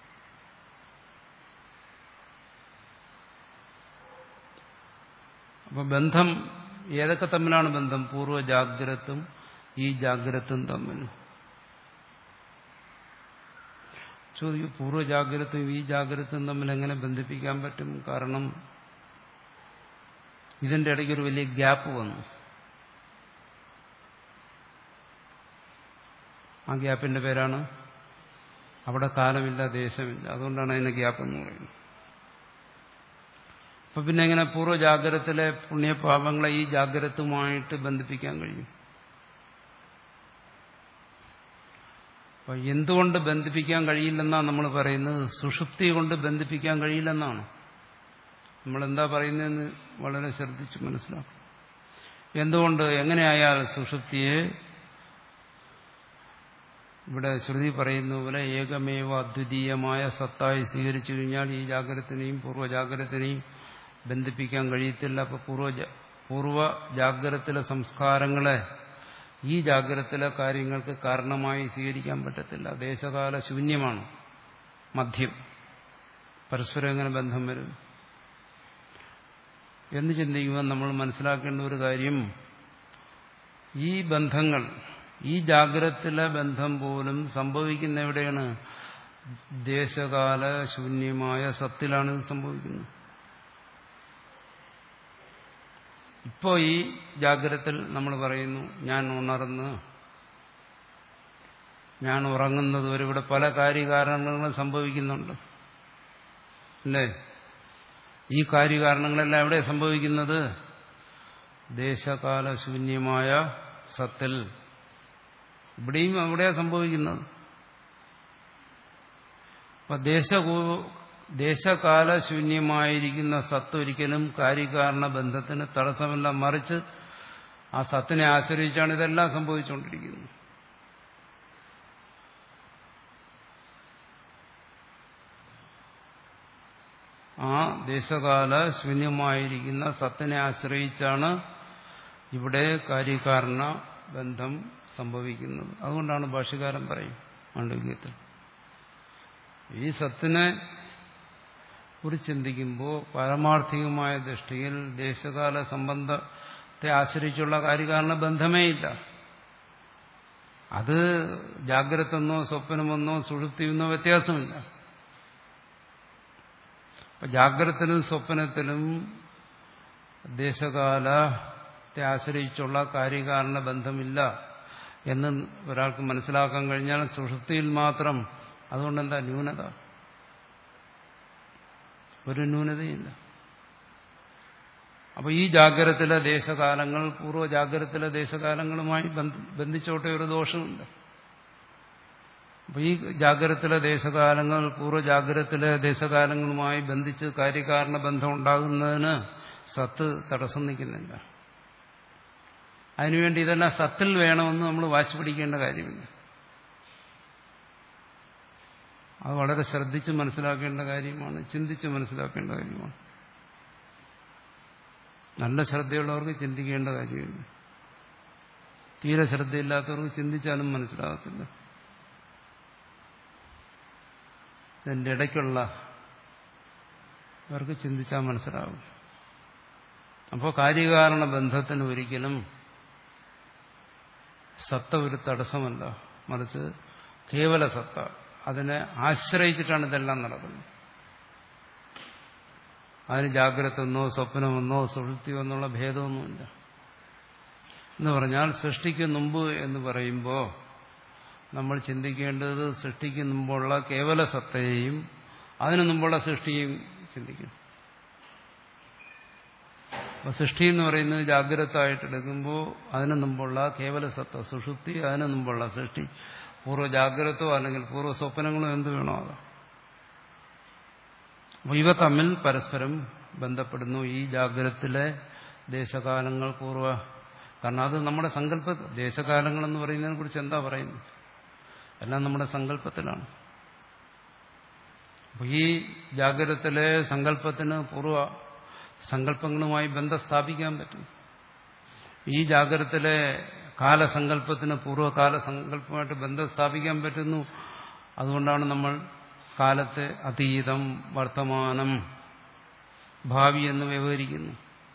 അപ്പൊ ബന്ധം ഏതൊക്കെ തമ്മിലാണ് ബന്ധം? പൂർവ്വജാഗ്രതും ഈ ജാഗ്രതും തമ്മിൽ. ചോദിക്കും, പൂർവ്വജാഗ്രതും ഈ ജാഗ്രതും തമ്മിൽ എങ്ങനെ ബന്ധിപ്പിക്കാൻ പറ്റും? കാരണം ഇതിന്റെ ഇടയ്ക്ക് ഒരു വലിയ ഗ്യാപ്പ് വന്നു. ആ ഗ്യാപ്പിന്റെ പേരാണ് അവിടെ കാലമില്ല, ദേശമില്ല. അതുകൊണ്ടാണ് അതിന് ഗ്യാപ്പ് എന്ന് പറയുന്നത്. അപ്പൊ പിന്നെ എങ്ങനെ പൂർവ്വജാഗ്രതത്തിലെ പുണ്യപാപങ്ങളെ ഈ ജാഗ്രതയുമായിട്ട് ബന്ധിപ്പിക്കാൻ കഴിയും? അപ്പൊ എന്തുകൊണ്ട് ബന്ധിപ്പിക്കാൻ കഴിയില്ലെന്നാണ് നമ്മൾ പറയുന്നത്? സുഷുപ്തി കൊണ്ട് ബന്ധിപ്പിക്കാൻ കഴിയില്ലെന്നാണ്. നമ്മളെന്താ പറയുന്നതെന്ന് വളരെ ശ്രദ്ധിച്ച് മനസ്സിലാക്കും. എന്തുകൊണ്ട്? എങ്ങനെയായാൽ സുഷുപ്തിയെ ഇവിടെ ശ്രുതി പറയുന്ന പോലെ ഏകമേവ അദ്വിതീയമായ സത്തായി സ്വീകരിച്ചു കഴിഞ്ഞാൽ ഈ ജാഗ്രതത്തിനെയും പൂർവ്വജാഗ്രതത്തിനെയും ബന്ധിപ്പിക്കാൻ കഴിയത്തില്ല. അപ്പൊ പൂർവ്വ പൂർവ്വ ജാഗ്രതത്തിലെ സംസ്കാരങ്ങളെ ഈ ജാഗ്രതത്തിലെ കാര്യങ്ങൾക്ക് കാരണമായി സ്വീകരിക്കാൻ പറ്റത്തില്ല. ദേശകാല ശൂന്യമാണ്, മധ്യം. പരസ്പരം എങ്ങനെ ബന്ധം വരും എന്ന് ചിന്തിക്കുമ്പോൾ നമ്മൾ മനസ്സിലാക്കേണ്ട ഒരു കാര്യം, ഈ ബന്ധങ്ങൾ, ഈ ജാഗ്രതത്തിലെ ബന്ധം പോലും സംഭവിക്കുന്ന എവിടെയാണ്? ദേശകാല ശൂന്യമായ സത്തിലാണ് ഇത് സംഭവിക്കുന്നത്. ഇപ്പോ ഈ ജാഗ്രതത്തിൽ നമ്മൾ പറയുന്നു ഞാൻ ഉണർന്ന് ഞാൻ ഉറങ്ങുന്നത് വരെ ഇവിടെ പല കാര്യകാരണങ്ങളും സംഭവിക്കുന്നുണ്ട്, അല്ലേ? ഈ കാര്യകാരണങ്ങളെല്ലാം എവിടെ സംഭവിക്കുന്നത്? ദേശകാലശൂന്യമായ സത്തിൽ. ഇവിടെയും അവിടെയാണ് സംഭവിക്കുന്നത്. അപ്പൊ ദേശ ദേശകാലശൂന്യമായിരിക്കുന്ന സത്ത് ഒരിക്കലും കാര്യകാരണ ബന്ധത്തിന് തടസ്സമല്ല, മറിച്ച് ആ സത്തിനെ ആശ്രയിച്ചാണ് ഇതെല്ലാം സംഭവിച്ചുകൊണ്ടിരിക്കുന്നത്. ആ ദേശകാല ശൂന്യമായിരിക്കുന്ന സത്തിനെ ആശ്രയിച്ചാണ് ഇവിടെ കാര്യകാരണ ബന്ധം സംഭവിക്കുന്നത്. അതുകൊണ്ടാണ് ഭാഷ്യകാരൻ പറയും മാണ്ഡവ്യത്തിൽ, ഈ സത്തിനെ കുറിച്ച് ചിന്തിക്കുമ്പോൾ പാരമാർത്ഥികമായ ദൃഷ്ടിയിൽ ദേശകാല സംബന്ധത്തെ ആശ്രയിച്ചുള്ള കാര്യകാരണ ബന്ധമേ ഇല്ല. അത് ജാഗ്രതെന്നോ സ്വപ്നമെന്നോ സുഷുപ്തിയെന്നോ വ്യത്യാസമില്ല. ജാഗ്രതത്തിലും സ്വപ്നത്തിലും ദേശകാലത്തെ ആശ്രയിച്ചുള്ള കാര്യകാരണ ബന്ധമില്ല എന്ന് ഒരാൾക്ക് മനസ്സിലാക്കാൻ കഴിഞ്ഞാൽ സുഷുപ്തിയിൽ മാത്രം അതുകൊണ്ടെന്താ ന്യൂനത? ഒരു ന്യൂനതയില്ല. അപ്പൊ ഈ ജാഗ്രതത്തിലെ ദേശകാലങ്ങൾ പൂർവ്വ ജാഗ്രതത്തിലെ ദേശകാലങ്ങളുമായി ബന്ധിച്ചോട്ടെ ഒരു ദോഷമുണ്ട്. അപ്പൊ ഈ ജാഗ്രതത്തിലെ ദേശകാലങ്ങൾ പൂർവ്വ ജാഗ്രതത്തിലെ ദേശകാലങ്ങളുമായി ബന്ധിച്ച് കാര്യകാരണ ബന്ധം ഉണ്ടാകുന്നതിന് സത്ത് തടസ്സം നിൽക്കുന്നില്ല. അതിനുവേണ്ടി ഇതെല്ലാം സത്തിൽ വേണമെന്ന് നമ്മൾ വാശി പിടിക്കേണ്ട കാര്യമില്ല. അത് വളരെ ശ്രദ്ധിച്ച് മനസ്സിലാക്കേണ്ട കാര്യമാണ്, ചിന്തിച്ച് മനസ്സിലാക്കേണ്ട കാര്യമാണ്. നല്ല ശ്രദ്ധയുള്ളവർക്ക് ചിന്തിക്കേണ്ട കാര്യമില്ല. തീരെ ശ്രദ്ധയില്ലാത്തവർക്ക് ചിന്തിച്ചാലും മനസ്സിലാകത്തില്ല. ഇതിൻ്റെ ഇടയ്ക്കുള്ള അവർക്ക് ചിന്തിച്ചാൽ മനസ്സിലാകും. അപ്പോൾ കാര്യകാരണ ബന്ധത്തിന് ഒരിക്കലും സത്ത ഒരു തടസ്സമല്ല, മറിച്ച് കേവല സത്ത. അതിനെ ആശ്രയിച്ചിട്ടാണ് ഇതെല്ലാം നടക്കുന്നത്. അതിന് ജാഗ്രതെന്നോ സ്വപ്നമെന്നോ സുഷുപ്തിയോ എന്നുള്ള ഭേദമൊന്നുമില്ല. എന്ന് പറഞ്ഞാൽ സൃഷ്ടിക്ക് മുമ്പ് എന്ന് പറയുമ്പോൾ നമ്മൾ ചിന്തിക്കേണ്ടത് സൃഷ്ടിക്ക് മുമ്പുള്ള കേവല സത്തയെയും അതിനു മുമ്പുള്ള സൃഷ്ടിയും ചിന്തിക്കും. അപ്പൊ സൃഷ്ടി എന്ന് പറയുന്നത് ജാഗ്രതയായിട്ടെടുക്കുമ്പോൾ അതിനു മുമ്പുള്ള കേവല സത്ത സുഷുപ്തി, അതിനു മുമ്പുള്ള സൃഷ്ടി പൂർവ്വ ജാഗ്രതോ അല്ലെങ്കിൽ പൂർവ്വ സ്വപ്നങ്ങളോ എന്ത് വേണോ അതാ. അപ്പോൾ ഇവ തമ്മിൽ പരസ്പരം ബന്ധപ്പെടുന്നു. ഈ ജാഗ്രതത്തിലെ ദേശകാലങ്ങൾ പൂർവ്വ, കാരണം അത് നമ്മുടെ സങ്കല്പ ദേശകാലങ്ങളെന്ന് പറയുന്നതിനെ കുറിച്ച് എന്താ പറയുന്നത്? എല്ലാം നമ്മുടെ സങ്കല്പത്തിലാണ്. അപ്പോൾ ഈ ജാഗ്രതത്തിലെ സങ്കല്പത്തിന് പൂർവ്വ സങ്കല്പങ്ങളുമായി ബന്ധം സ്ഥാപിക്കാൻ പറ്റും. ഈ ജാഗ്രതത്തിലെ കാലസങ്കല്പത്തിന് പൂർവ്വകാല സങ്കല്പമായിട്ട് ബന്ധം സ്ഥാപിക്കാൻ പറ്റുന്നു. അതുകൊണ്ടാണ് നമ്മൾ കാലത്തെ അതീതം, വർത്തമാനം, ഭാവി എന്ന് വ്യവഹരിക്കുന്നു.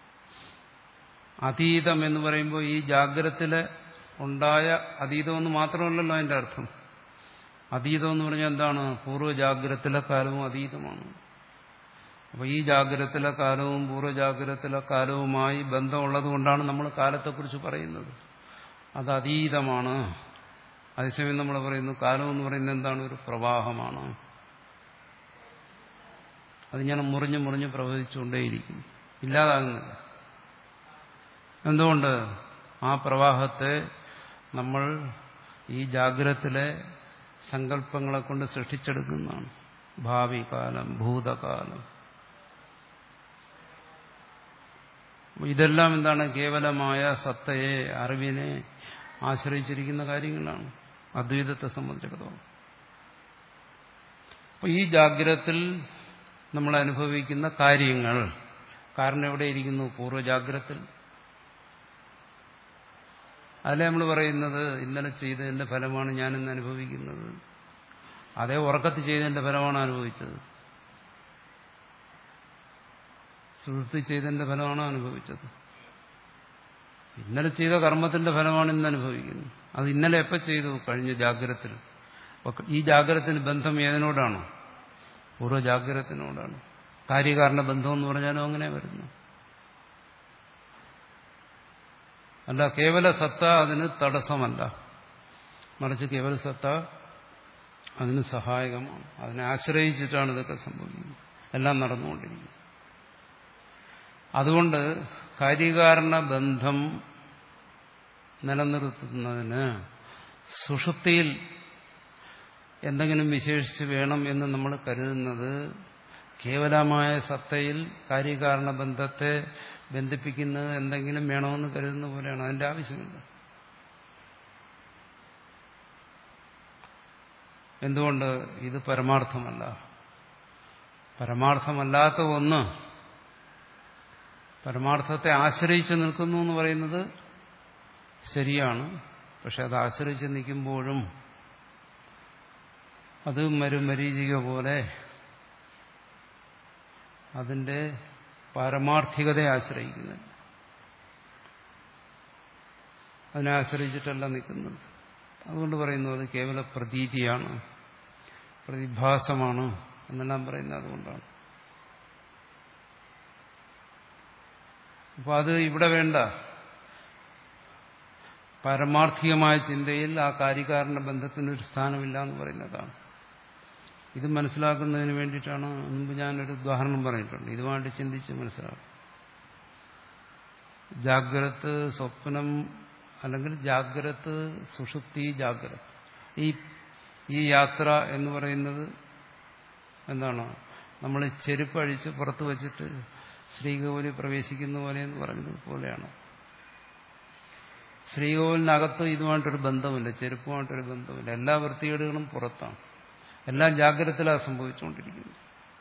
അതീതം എന്ന് പറയുമ്പോൾ ഈ ജാഗ്രതത്തിലെ ഉണ്ടായ അതീതമെന്ന് മാത്രമല്ലല്ലോ അതിൻ്റെ അർത്ഥം. അതീതം എന്ന് പറഞ്ഞാൽ എന്താണ്? പൂർവ്വ ജാഗ്രതത്തിലെ കാലവും അതീതമാണ്. അപ്പോൾ ഈ ജാഗ്രതത്തിലെ കാലവും പൂർവ്വ ജാഗ്രതത്തിലെ കാലവുമായി ബന്ധമുള്ളത് കൊണ്ടാണ് നമ്മൾ കാലത്തെക്കുറിച്ച് പറയുന്നത്. അത് അതീതമാണ്. അതേസമയം നമ്മൾ പറയുന്നു കാലം എന്ന് പറയുന്നത് എന്താണ്? ഒരു പ്രവാഹമാണ്. അതിങ്ങനെ മുറിഞ്ഞ് മുറിഞ്ഞ് പ്രവഹിച്ചുകൊണ്ടേയിരിക്കും, ഇല്ലാതാകുന്നില്ല. എന്തുകൊണ്ട്? ആ പ്രവാഹത്തെ നമ്മൾ ഈ ജാഗ്രതത്തിലെ സങ്കല്പങ്ങളെ കൊണ്ട് സൃഷ്ടിച്ചെടുക്കുന്നതാണ്. ഭാവി കാലം, ഭൂതകാലം, ഇതെല്ലാം എന്താണ്? കേവലമായ സത്തയെ, അറിവിനെ ആശ്രയിച്ചിരിക്കുന്ന കാര്യങ്ങളാണ് അദ്വൈതത്തെ സംബന്ധിച്ചിടത്തോളം. അപ്പോൾ ഈ ജാഗ്രതത്തിൽ നമ്മൾ അനുഭവിക്കുന്ന കാര്യങ്ങൾ, കാരണം എവിടെയിരിക്കുന്നു? പൂർവ്വ ജാഗ്രതത്തിൽ. അതല്ലേ നമ്മൾ പറയുന്നത് ഇന്നലെ ചെയ്തതിന്റെ ഫലമാണ് ഞാനിന്ന് അനുഭവിക്കുന്നത്. അതേ ഉറക്കത്തിൽ ചെയ്തതിന്റെ ഫലമാണ് അനുഭവിച്ചത്. സുഷുപ്തി ചെയ്തതിന്റെ ഫലമാണ് അനുഭവിച്ചത്. ഇന്നലെ ചെയ്ത കർമ്മത്തിന്റെ ഫലമാണ് ഇന്ന് അനുഭവിക്കുന്നത്. അത് ഇന്നലെ എപ്പോൾ ചെയ്തു? കഴിഞ്ഞ ജാഗ്രതത്തിൽ. ഈ ജാഗ്രതത്തിന് ബന്ധം ഏതിനോടാണ്? പൂർവ്വ ജാഗ്രതത്തിനോടാണ്. കാര്യകാരണ ബന്ധം എന്ന് പറഞ്ഞാലും അങ്ങനെ വരുന്നു. അല്ല, കേവല സത്ത അതിന് തടസ്സമല്ല, മറിച്ച് കേവല സത്ത അതിന് സഹായകമാണ്. അതിനെ ആശ്രയിച്ചിട്ടാണ് ഇതൊക്കെ സംഭവിക്കുന്നത്, എല്ലാം നടന്നുകൊണ്ടിരിക്കുന്നത്. അതുകൊണ്ട് കാര്യകാരണ ബന്ധം നിലനിർത്തുന്നതിന് സുഷുപ്തിയിൽ എന്തെങ്കിലും വിശേഷിച്ച് വേണം എന്ന് നമ്മൾ കരുതുന്നത് കേവലമായ സത്തയിൽ കാര്യകാരണ ബന്ധത്തെ ബന്ധിപ്പിക്കുന്നത് എന്തെങ്കിലും വേണമെന്ന് കരുതുന്ന പോലെയാണ്. അതിന്റെ ആവശ്യമില്ല. എന്തുകൊണ്ട്? ഇത് പരമാർത്ഥമല്ല. പരമാർത്ഥമല്ലാത്ത ഒന്ന് പരമാർത്ഥത്തെ ആശ്രയിച്ച് നിൽക്കുന്നു എന്ന് പറയുന്നത് ശരിയാണ്. പക്ഷെ അത് ആശ്രയിച്ച് നിൽക്കുമ്പോഴും അത് മരുമരീചിക പോലെ അതിന്റെ പാരമാർത്ഥികതയെ ആശ്രയിക്കുന്നത്. അതിനെ ആശ്രയിച്ചിട്ടല്ല നിൽക്കുന്നത്. അതുകൊണ്ട് പറയുന്നു അത് കേവല പ്രതീതിയാണ്, പ്രതിഭാസമാണ് എന്നെല്ലാം പറയുന്നത് അതുകൊണ്ടാണ്. അപ്പോൾ അത് ഇവിടെ വേണ്ട. പാരമാർത്ഥികമായ ചിന്തയിൽ ആ കാര്യകാരണ ബന്ധത്തിനൊരു സ്ഥാനമില്ല എന്ന് പറയുന്നതാണ്. ഇത് മനസ്സിലാക്കുന്നതിന് വേണ്ടിയിട്ടാണ് മുമ്പ് ഞാനൊരു ഉദാഹരണം പറഞ്ഞിട്ടുണ്ട്. ഇതുമായിട്ട് ചിന്തിച്ച് മനസ്സിലാക്കും. ജാഗ്രത്, സ്വപ്നം, അല്ലെങ്കിൽ ജാഗ്രത്, സുഷുപ്തി, ജാഗ്രത്, ഈ ഈ യാത്ര എന്ന് പറയുന്നത് എന്താണ്? നമ്മൾ ചെരുപ്പ് അഴിച്ച് പുറത്ത് വച്ചിട്ട് ശ്രീകോവിലിൽ പ്രവേശിക്കുന്ന പോലെ എന്ന് പറയുന്നത് പോലെയാണ്. ശ്രീകോവിലിനകത്ത് ഇതുമായിട്ടൊരു ബന്ധമില്ല, ചെരുപ്പുമായിട്ടൊരു ബന്ധമില്ല. എല്ലാ വൃത്തികേടുകളും പുറത്താണ്. എല്ലാം ജാഗ്രതയിലാണ് സംഭവിച്ചുകൊണ്ടിരിക്കുന്നത്.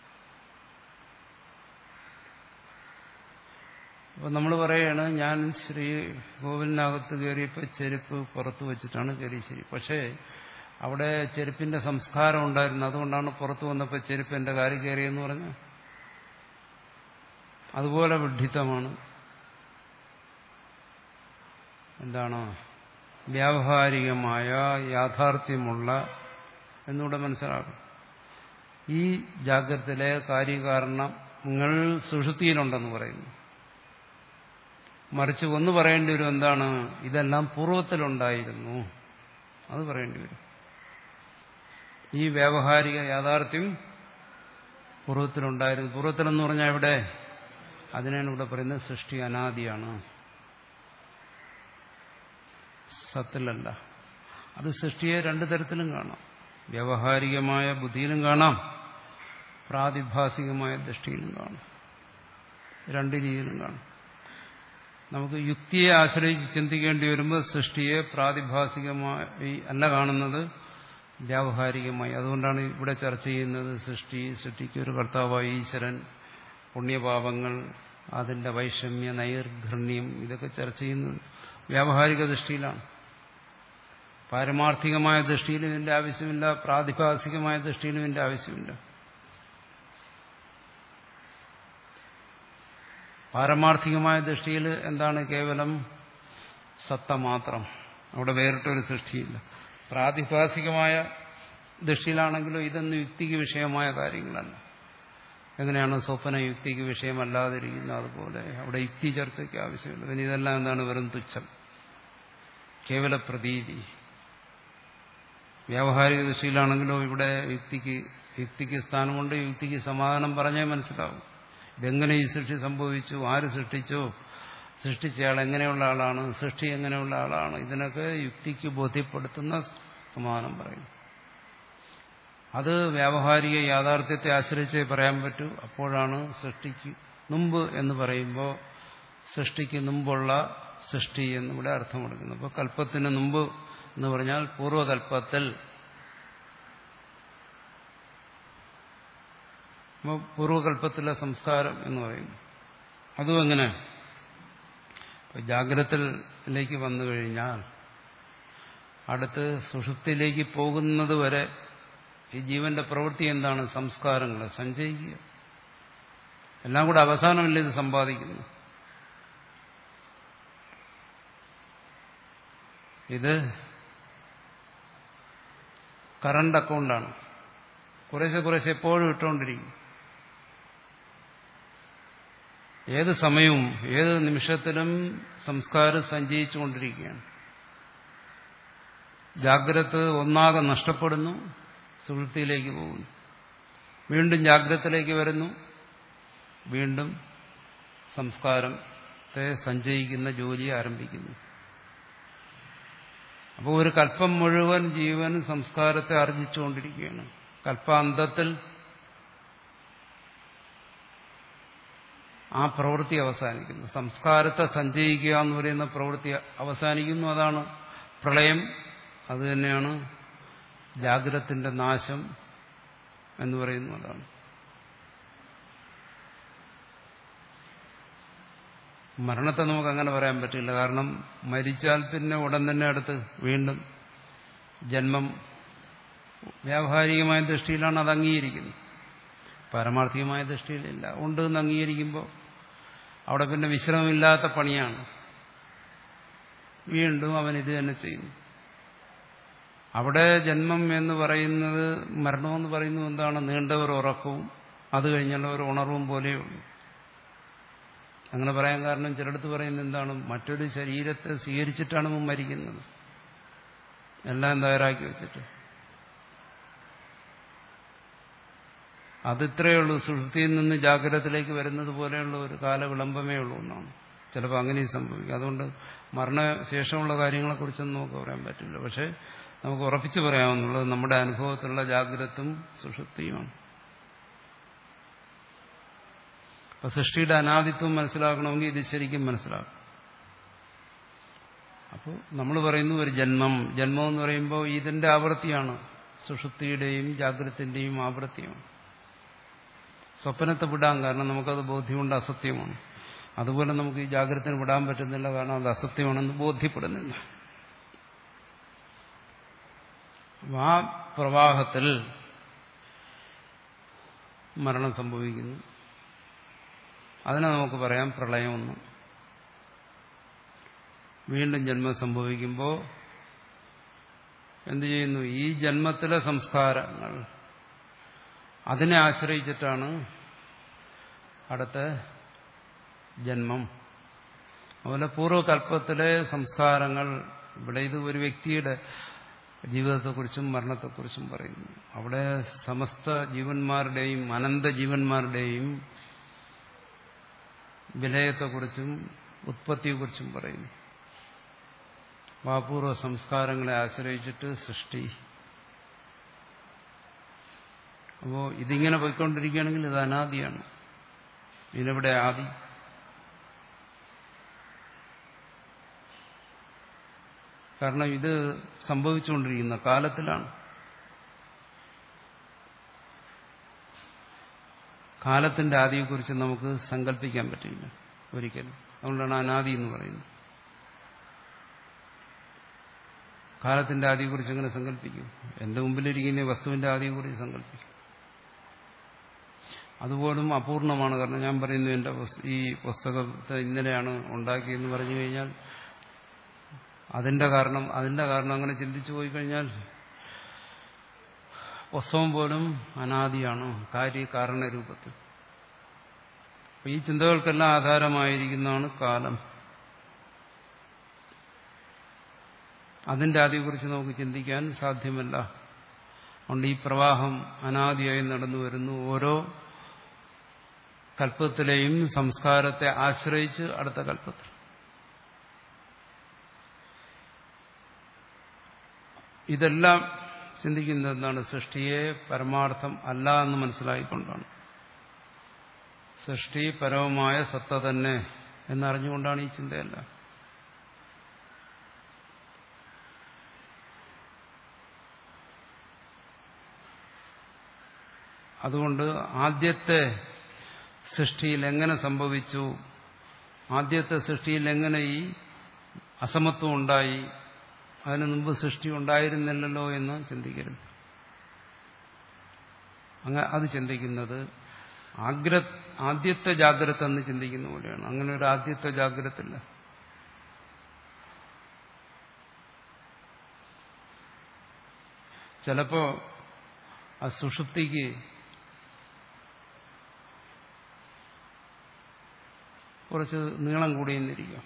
അപ്പൊ നമ്മൾ പറയുകയാണ്, ഞാൻ ശ്രീകോവിലിനകത്ത് കയറിയപ്പോൾ ചെരുപ്പ് പുറത്ത് വെച്ചിട്ടാണ് കയറി. ശരി, പക്ഷേ അവിടെ ചെരുപ്പിന്റെ സംസ്കാരം ഉണ്ടായിരുന്നു. അതുകൊണ്ടാണ് പുറത്തു വന്നപ്പോൾ ചെരുപ്പ് എന്റെ കാലിൽ കയറിയെന്ന് പറഞ്ഞു. അതുപോലെ വിഡ്ഢിത്തമാണ് എന്താണ് വ്യാവഹാരികമായ യാഥാർത്ഥ്യമുള്ള എന്നൂടെ മനസ്സിലാക്കും. ഈ ജാഗ്രതയിലെ കാര്യകാരണങ്ങൾ സുഷുപ്തിയിലുണ്ടെന്ന് പറയുന്നു. മറിച്ച് ഒന്ന് പറയേണ്ടി വരും, എന്താണ്? ഇതെല്ലാം പൂർവ്വത്തിലുണ്ടായിരുന്നു, അത് പറയേണ്ടി വരും. ഈ വ്യാവഹാരിക യാഥാർത്ഥ്യം പൂർവ്വത്തിലുണ്ടായിരുന്നു. പൂർവ്വത്തിലെന്ന് പറഞ്ഞാൽ ഇവിടെ അതിനാണ് ഇവിടെ പറയുന്നത് സൃഷ്ടി അനാദിയാണ്, സത്തിലല്ല. അത് സൃഷ്ടിയെ രണ്ടു തരത്തിലും കാണാം. വ്യാവഹാരികമായ ബുദ്ധിയിലും കാണാം, പ്രാതിഭാസികമായ ദൃഷ്ടിയിലും കാണാം. രണ്ട് രീതിയിലും കാണാം. നമുക്ക് യുക്തിയെ ആശ്രയിച്ച് ചിന്തിക്കേണ്ടി വരുമ്പോൾ സൃഷ്ടിയെ പ്രാതിഭാസികമായി അല്ല കാണുന്നത്, വ്യാവഹാരികമായി. അതുകൊണ്ടാണ് ഇവിടെ ചർച്ച ചെയ്യുന്നത് സൃഷ്ടി, സൃഷ്ടിക്ക് ഒരു കർത്താവായി ഈശ്വരൻ, പുണ്യപാപങ്ങൾ, അതിന്റെ വൈഷമ്യ, നൈർഘണ്യം, ഇതൊക്കെ ചർച്ച ചെയ്യുന്നത് വ്യാവഹാരിക ദൃഷ്ടിയിലാണ്. പാരമാർത്ഥികമായ ദൃഷ്ടിയിലും ഇതിന്റെ ആവശ്യമില്ല, പ്രാതിഭാസികമായ ദൃഷ്ടിയിലും ഇതിന്റെ ആവശ്യമില്ല. പാരമാർത്ഥികമായ ദൃഷ്ടിയിൽ എന്താണ്? കേവലം സത്ത മാത്രം, അവിടെ വേറിട്ടൊരു സൃഷ്ടിയില്ല. പ്രാതിഭാസികമായ ദൃഷ്ടിയിലാണെങ്കിലും ഇതൊന്നും യുക്തിക്ക് വിഷയമായ കാര്യങ്ങളല്ല. എങ്ങനെയാണ് സ്വപ്ന യുക്തിക്ക് വിഷയമല്ലാതിരിക്കുന്നത്, അതുപോലെ അവിടെ യുക്തി ചർച്ചയ്ക്ക് ആവശ്യമില്ല. പിന്നെ ഇതെല്ലാം എന്താണ്? വെറും തുച്ഛം, കേവല പ്രതീതി. വ്യാവഹാരിക ദൃഷ്ടിയിലാണെങ്കിലോ ഇവിടെ യുക്തിക്ക് യുക്തിക്ക് സ്ഥാനമുണ്ട്. യുക്തിക്ക് സമാധാനം പറഞ്ഞേ മനസ്സിലാവും. ഇതെങ്ങനെ ഈ സൃഷ്ടി സംഭവിച്ചു, ആര് സൃഷ്ടിച്ചോ, സൃഷ്ടിച്ചയാൾ എങ്ങനെയുള്ള ആളാണ്, സൃഷ്ടി എങ്ങനെയുള്ള ആളാണ്, ഇതിനൊക്കെ യുക്തിക്ക് ബോധ്യപ്പെടുത്തുന്ന സമാധാനം പറയും. അത് വ്യാവഹാരിക യാഥാർത്ഥ്യത്തെ ആശ്രയിച്ചേ പറയാൻ പറ്റൂ. അപ്പോഴാണ് സൃഷ്ടിക്ക് മുമ്പ് എന്ന് പറയുമ്പോൾ സൃഷ്ടിക്ക് മുമ്പുള്ള സൃഷ്ടി എന്നിവിടെ അർത്ഥമെടുക്കുന്നത്. അപ്പോൾ കൽപ്പത്തിന് മുമ്പ് എന്ന് പറഞ്ഞാൽ പൂർവ്വകൽപ്പത്തിൽ. പൂർവ്വകൽപ്പത്തിലെ സംസ്കാരം എന്ന് പറയുന്നു. അതും എങ്ങനെ? ജാഗ്രതയിലേക്ക് വന്നു കഴിഞ്ഞാൽ അടുത്ത് സുഷുപ്തിയിലേക്ക് പോകുന്നത് വരെ ഈ ജീവന്റെ പ്രവൃത്തി എന്താണ്? സംസ്കാരങ്ങൾ സഞ്ചയിക്കുക. എല്ലാം കൂടെ അവസാനമല്ലേ ഇത് സമ്പാദിക്കുന്നു. ഇത് കറണ്ട് അക്കൗണ്ടാണ്. കുറേശ്ശെ കുറേശ്ശെ എപ്പോഴും ഇട്ടുകൊണ്ടിരിക്കും. ഏത് സമയവും ഏത് നിമിഷത്തിലും സംസ്കാരം സഞ്ചയിച്ചുകൊണ്ടിരിക്കുകയാണ്. ജാഗ്രത ഒന്നാകെ നഷ്ടപ്പെടുന്നു, സുഷുപ്തിയിലേക്ക് പോകുന്നു, വീണ്ടും ജാഗ്രതയിലേക്ക് വരുന്നു, വീണ്ടും സംസ്കാരത്തെ സഞ്ചയിക്കുന്ന ജോലി ആരംഭിക്കുന്നു. അപ്പോൾ ഒരു കൽപ്പം മുഴുവൻ ജീവൻ സംസ്കാരത്തെ ആർജിച്ചുകൊണ്ടിരിക്കുകയാണ്. കൽപ്പാന്തത്തിൽ ആ പ്രവൃത്തി അവസാനിക്കുന്നു. സംസ്കാരത്തെ സഞ്ചയിക്കുക എന്ന് പറയുന്ന പ്രവൃത്തി അവസാനിക്കുന്നു. അതാണ് പ്രളയം. അതുതന്നെയാണ് ജാഗ്രത്തിന്റെ നാശം എന്ന് പറയുന്നു. അതാണ് മരണത്തെ നമുക്ക് അങ്ങനെ പറയാൻ പറ്റില്ല. കാരണം മരിച്ചാൽ പിന്നെ ഉടൻ തന്നെ അടുത്ത് വീണ്ടും ജന്മം. വ്യാവഹാരികമായ ദൃഷ്ടിയിലാണ് അത് അംഗീകരിക്കുന്നത്. പാരമാർത്ഥികമായ ദൃഷ്ടിയിലില്ല. ഉണ്ട് എന്ന് അംഗീകരിക്കുമ്പോൾ അവിടെ പിന്നെ വിശ്രമമില്ലാത്ത പണിയാണ്. വീണ്ടും അവൻ ഇത് തന്നെ ചെയ്യുന്നു. അവിടെ ജന്മം എന്ന് പറയുന്നത്, മരണമെന്ന് പറയുന്നത് എന്താണ്? നീണ്ട ഒരു ഉറക്കവും അത് കഴിഞ്ഞുള്ള ഒരു ഉണർവും പോലെയുള്ളൂ. അങ്ങനെ പറയാൻ കാരണം ചിലടത്ത് പറയുന്നത് എന്താണ്? മറ്റൊരു ശരീരത്തെ സ്വീകരിച്ചിട്ടാണ് മുൻ മരിക്കുന്നത്, എല്ലാം തയ്യാറാക്കി വെച്ചിട്ട്. അതിത്രയേ ഉള്ളൂ. സുഷുപ്തിയിൽ നിന്ന് ജാഗ്രതത്തിലേക്ക് വരുന്നത് പോലെയുള്ള ഒരു കാലവിളംബമേ ഉള്ളൂ എന്നാണ്. ചിലപ്പോൾ അങ്ങനെ സംഭവിക്കും. അതുകൊണ്ട് മരണശേഷമുള്ള കാര്യങ്ങളെക്കുറിച്ചൊന്നും നമുക്ക് പറയാൻ പറ്റില്ല. പക്ഷെ നമുക്ക് ഉറപ്പിച്ചു പറയാവുന്നുള്ളത് നമ്മുടെ അനുഭവത്തിലുള്ള ജാഗ്രതയും സുഷുപ്തിയുമാണ്. അപ്പൊ സൃഷ്ടിയുടെ അനാദിത്വം മനസ്സിലാക്കണമെങ്കിൽ ഇത് ശരിക്കും മനസ്സിലാക്കും. അപ്പോൾ നമ്മൾ പറയുന്നു ഒരു ജന്മം. ജന്മം എന്ന് പറയുമ്പോൾ ഇതിന്റെ ആവൃത്തിയാണ്. സുഷുപ്തിയുടെയും ജാഗ്രതത്തിന്റെയും ആവൃത്തിയാണ്. സ്വപ്നത്തെ വിടാൻ കാരണം നമുക്കത് ബോധ്യമുണ്ട് അസത്യമാണ്. അതുപോലെ നമുക്ക് ഈ ജാഗ്രതത്തിന് വിടാൻ പറ്റുന്നില്ല, കാരണം അത് അസത്യമാണെന്ന് ബോധ്യപ്പെടുന്നില്ല. ആ പ്രവാഹത്തിൽ മരണം സംഭവിക്കുന്നു. അതിനെ നമുക്ക് പറയാം പ്രളയമെന്ന്. വീണ്ടും ജന്മം സംഭവിക്കുമ്പോൾ എന്തു ചെയ്യുന്നു? ഈ ജന്മത്തിലെ സംസ്കാരങ്ങൾ അതിനെ ആശ്രയിച്ചിട്ടാണ് അടുത്ത ജന്മം. അതുപോലെ പൂർവ്വകൽപ്പത്തിലെ സംസ്കാരങ്ങൾ, ഇവിടെ ഇത് ഒരു വ്യക്തിയുടെ ജീവിതത്തെക്കുറിച്ചും മരണത്തെക്കുറിച്ചും പറയുന്നു. അവിടെ സമസ്ത ജീവന്മാരുടെയും അനന്ത ജീവന്മാരുടെയും വിലയത്തെക്കുറിച്ചും ഉത്പത്തിയെക്കുറിച്ചും പറയുന്നു. വാപൂർവ സംസ്കാരങ്ങളെ ആശ്രയിച്ചിട്ട് സൃഷ്ടി. അപ്പോൾ ഇതിങ്ങനെ പോയിക്കൊണ്ടിരിക്കുകയാണെങ്കിൽ ഇത് അനാദിയാണ്. ഇതിനെവിടെ ആദി? കാരണം ഇത് സംഭവിച്ചുകൊണ്ടിരിക്കുന്ന കാലത്തിലാണ്. കാലത്തിന്റെ ആദിയെക്കുറിച്ച് നമുക്ക് സങ്കല്പിക്കാൻ പറ്റില്ല ഒരിക്കലും. അതുകൊണ്ടാണ് അനാദി എന്ന് പറയുന്നത്. കാലത്തിന്റെ ആദിയെക്കുറിച്ച് എങ്ങനെ സങ്കല്പിക്കും? എന്റെ മുമ്പിലിരിക്കുന്ന വസ്തുവിന്റെ ആദിയെക്കുറിച്ച് സങ്കല്പിക്കും. അതുപോലും അപൂർണമാണ്. കാരണം ഞാൻ പറയുന്നു എന്റെ ഈ പുസ്തകത്തെ ഇന്നലെയാണ് ഉണ്ടാക്കിയെന്ന് പറഞ്ഞു കഴിഞ്ഞാൽ അതിന്റെ കാരണം അതിന്റെ കാരണം അങ്ങനെ ചിന്തിച്ചു പോയി കഴിഞ്ഞാൽ പുസ്തകം പോലും അനാദിയാണ്, കാര്യകാരണ രൂപത്തിൽ. ഈ ചിന്തകൾക്കെല്ലാം ആധാരമായിരിക്കുന്നതാണ് കാലം. അതിന്റെ ആദിയെക്കുറിച്ച് നമുക്ക് ചിന്തിക്കാൻ സാധ്യമല്ല. അതുകൊണ്ട് ഈ പ്രവാഹം അനാദിയായി നടന്നു വരുന്നു. ഓരോ കൽപ്പത്തിലെയും സംസ്കാരത്തെ ആശ്രയിച്ച് അടുത്ത കൽപ്പത്തിൽ. ഇതെല്ലാം ചിന്തിക്കുന്നത് എന്താണ്? സൃഷ്ടിയെ പരമാർത്ഥം അല്ല എന്ന് മനസ്സിലാക്കിക്കൊണ്ടാണ്. സൃഷ്ടി പരമമായ സത്ത തന്നെ എന്നറിഞ്ഞുകൊണ്ടാണ് ഈ ചിന്തയല്ല. അതുകൊണ്ട് ആദ്യത്തെ സൃഷ്ടിയിൽ എങ്ങനെ സംഭവിച്ചു, ആദ്യത്തെ സൃഷ്ടിയിൽ എങ്ങനെ ഈ അസമത്വം ഉണ്ടായി, അതിനു മുമ്പ് സൃഷ്ടി ഉണ്ടായിരുന്നില്ലല്ലോ എന്ന് ചിന്തിക്കരുത്. അങ്ങനെ അത് ചിന്തിക്കുന്നത് ആഗ്ര ആദ്യത്തെ ജാഗ്രത എന്ന് ചിന്തിക്കുന്ന പോലെയാണ്. അങ്ങനെ ഒരു ആദ്യത്തെ ജാഗ്രത ഇല്ല. ചിലപ്പോ ആ സുഷുപ്തിക്ക് കുറച്ച് നീളം കൂടിയെന്നിരിക്കും.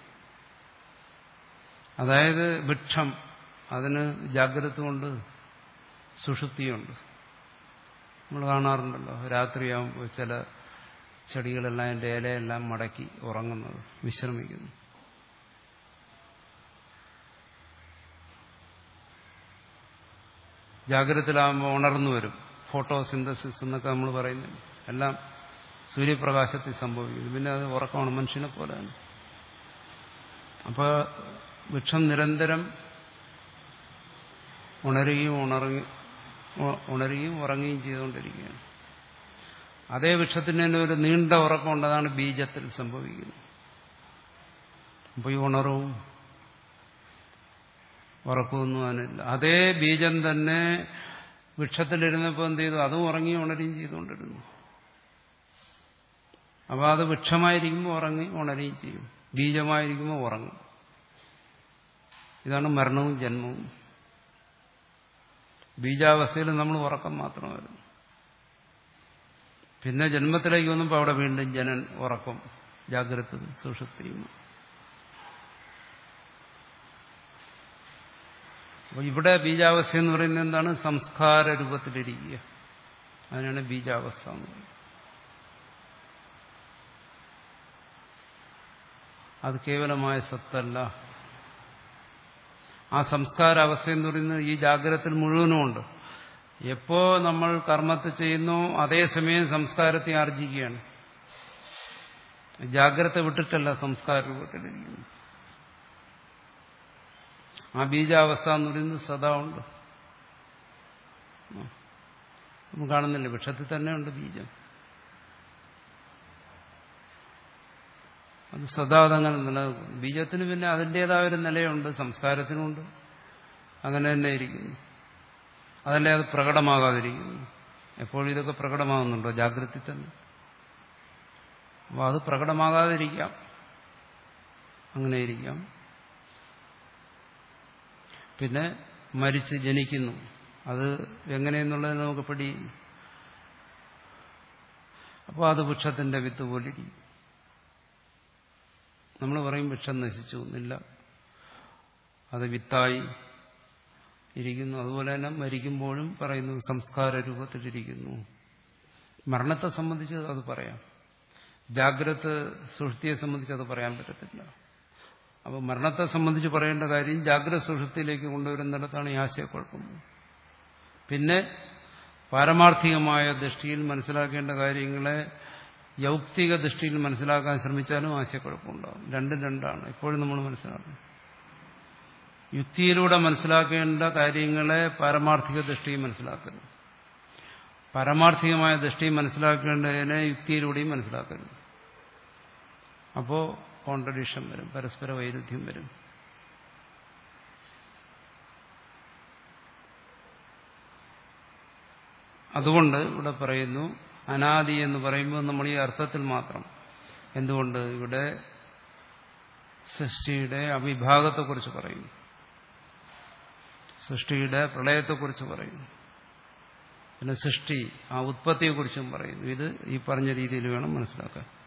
അതായത് വൃക്ഷം, അതിന് ജാഗ്രത കൊണ്ട് സുഷുപ്തിയുണ്ട്. നമ്മൾ കാണാറുണ്ടല്ലോ, രാത്രിയാകുമ്പോൾ ചില ചെടികളെല്ലാം അതിൻ്റെ ഇലയെല്ലാം മടക്കി ഉറങ്ങുന്നത്, വിശ്രമിക്കുന്നു. ജാഗ്രതയിലാകുമ്പോൾ ഉണർന്നു വരും. ഫോട്ടോസിന്തസിസ് എന്നൊക്കെ നമ്മൾ പറയുന്നത് എല്ലാം സൂര്യപ്രകാശത്തിൽ സംഭവിക്കുന്നു. പിന്നെ അത് ഉറക്കമാണ്, മനുഷ്യനെ പോലെയാണ്. അപ്പോൾ വൃക്ഷം നിരന്തരം ഉണരുകയും ഉണർങ്ങി ഉണരുകയും ഉറങ്ങുകയും ചെയ്തുകൊണ്ടിരിക്കുകയാണ്. അതേ വൃക്ഷത്തിന് തന്നെ ഒരു നീണ്ട ഉറക്കമുണ്ട്, അതാണ് ബീജത്തിൽ സംഭവിക്കുന്നത്. അപ്പോൾ ഈ ഉണർവും ഉറക്കമൊന്നും അതിനില്ല. അതേ ബീജം തന്നെ വൃക്ഷത്തിലിരുന്നപ്പോൾ എന്ത് ചെയ്തു? അതും ഉറങ്ങി ഉണരുകയും ചെയ്തുകൊണ്ടിരുന്നു. അപ്പോൾ അത് വൃക്ഷമായിരിക്കുമ്പോൾ ഉറങ്ങി ഉണരുകയും ചെയ്യും, ബീജമായിരിക്കുമ്പോൾ ഉറങ്ങും. ഇതാണ് മരണവും ജന്മവും. ബീജാവസ്ഥയിൽ നമ്മൾ ഉറക്കം മാത്രമായിരുന്നു. പിന്നെ ജന്മത്തിലേക്ക് വന്നപ്പോൾ അവിടെ വീണ്ടും ജനൻ, ഉറക്കം, ജാഗ്രത, സുഷുപ്തിയും. അപ്പോൾ ഇവിടെ ബീജാവസ്ഥ എന്ന് പറയുന്നത് എന്താണ്? സംസ്കാര രൂപത്തിലിരിക്കുക. അതിനാണ് ബീജാവസ്ഥ എന്ന് പറയുന്നത്. അത് കേവലമായ സത്തല്ല. ആ സംസ്കാരാവസ്ഥ എന്ന് പറയുന്നത് ഈ ജാഗ്രതത്തിൽ മുഴുവനുമുണ്ട്. എപ്പോ നമ്മൾ കർമ്മത്തെ ചെയ്യുന്നോ അതേസമയം സംസ്കാരത്തെ ആർജിക്കുകയാണ്. ജാഗ്രത വിട്ടിട്ടല്ല സംസ്കാര രൂപത്തിലിരിക്കുന്നു. ആ ബീജാവസ്ഥ എന്ന് പറയുന്നത് സദാ ഉണ്ട്. നമ്മൾ കാണുന്നില്ല, വൃക്ഷത്തിൽ തന്നെ ഉണ്ട് ബീജം. അത് സദാ അതങ്ങനെ നിലനിൽക്കും. ബീജത്തിന് പിന്നെ അതിൻ്റെതായ ഒരു നിലയുണ്ട്, സംസ്കാരത്തിനുണ്ട്. അങ്ങനെ തന്നെ ഇരിക്കുന്നു. അതല്ലേ അത് പ്രകടമാകാതിരിക്കുന്നു. എപ്പോഴും ഇതൊക്കെ പ്രകടമാകുന്നുണ്ടോ? ജാഗ്രതയിൽ തന്നെ. അപ്പോൾ അത് പ്രകടമാകാതിരിക്കാം, അങ്ങനെ ഇരിക്കാം. പിന്നെ മരിച്ച് ജനിക്കുന്നു. അത് എങ്ങനെയെന്നുള്ളത് നമുക്ക് പിടിയും. അപ്പോൾ അത് വൃക്ഷത്തിന്റെ വിത്ത് പോലിരിക്കും. നമ്മൾ പറയും വൃക്ഷം നശിച്ചു എന്നില്ല, അത് വിത്തായി ഇരിക്കുന്നു. അതുപോലെ തന്നെ മരിക്കുമ്പോഴും പറയുന്നു സംസ്കാര രൂപത്തിലിരിക്കുന്നു. മരണത്തെ സംബന്ധിച്ച് അത് പറയാം, ജാഗ്രത സുഷുപ്തിയെ സംബന്ധിച്ച് അത് പറയാൻ പറ്റത്തില്ല. അപ്പോൾ മരണത്തെ സംബന്ധിച്ച് പറയേണ്ട കാര്യം ജാഗ്രത സുഷുപ്തിയിലേക്ക് കൊണ്ടുവരുന്നിടത്താണ് ഈ ആശയക്കുഴപ്പം. പിന്നെ പാരമാർത്ഥികമായ ദൃഷ്ടിയിൽ മനസ്സിലാക്കേണ്ട കാര്യങ്ങളെ യൗക്തിക ദൃഷ്ടിയിൽ മനസ്സിലാക്കാൻ ശ്രമിച്ചാലും ആശയക്കുഴപ്പമുണ്ടാകും. രണ്ടും രണ്ടാണ് എപ്പോഴും നമ്മൾ മനസ്സിലാക്കണം. യുക്തിയിലൂടെ മനസ്സിലാക്കേണ്ട കാര്യങ്ങളെ പാരമാർത്ഥിക ദൃഷ്ടിയിൽ മനസ്സിലാക്കരുത്, പാരമാർത്ഥികമായ ദൃഷ്ടി മനസ്സിലാക്കേണ്ടതിനെ യുക്തിയിലൂടെയും മനസ്സിലാക്കരുത്. അപ്പോൾ കോൺട്രഡിക്ഷൻ വരും, പരസ്പര വൈരുദ്ധ്യം വരും. അതുകൊണ്ട് ഇവിടെ പറയുന്നു അനാദി എന്ന് പറയുമ്പോൾ നമ്മൾ ഈ അർത്ഥത്തിൽ മാത്രം. എന്തുകൊണ്ട്? ഇവിടെ സൃഷ്ടിയുടെ അവിഭാഗത്തെക്കുറിച്ച് പറയുന്നു, സൃഷ്ടിയുടെ പ്രളയത്തെക്കുറിച്ച് പറയുന്നു, പിന്നെ സൃഷ്ടി ആ ഉത്പത്തിയെക്കുറിച്ചും പറയുന്നു. ഇത് ഈ പറഞ്ഞ രീതിയിൽ വേണം മനസ്സിലാക്കാൻ.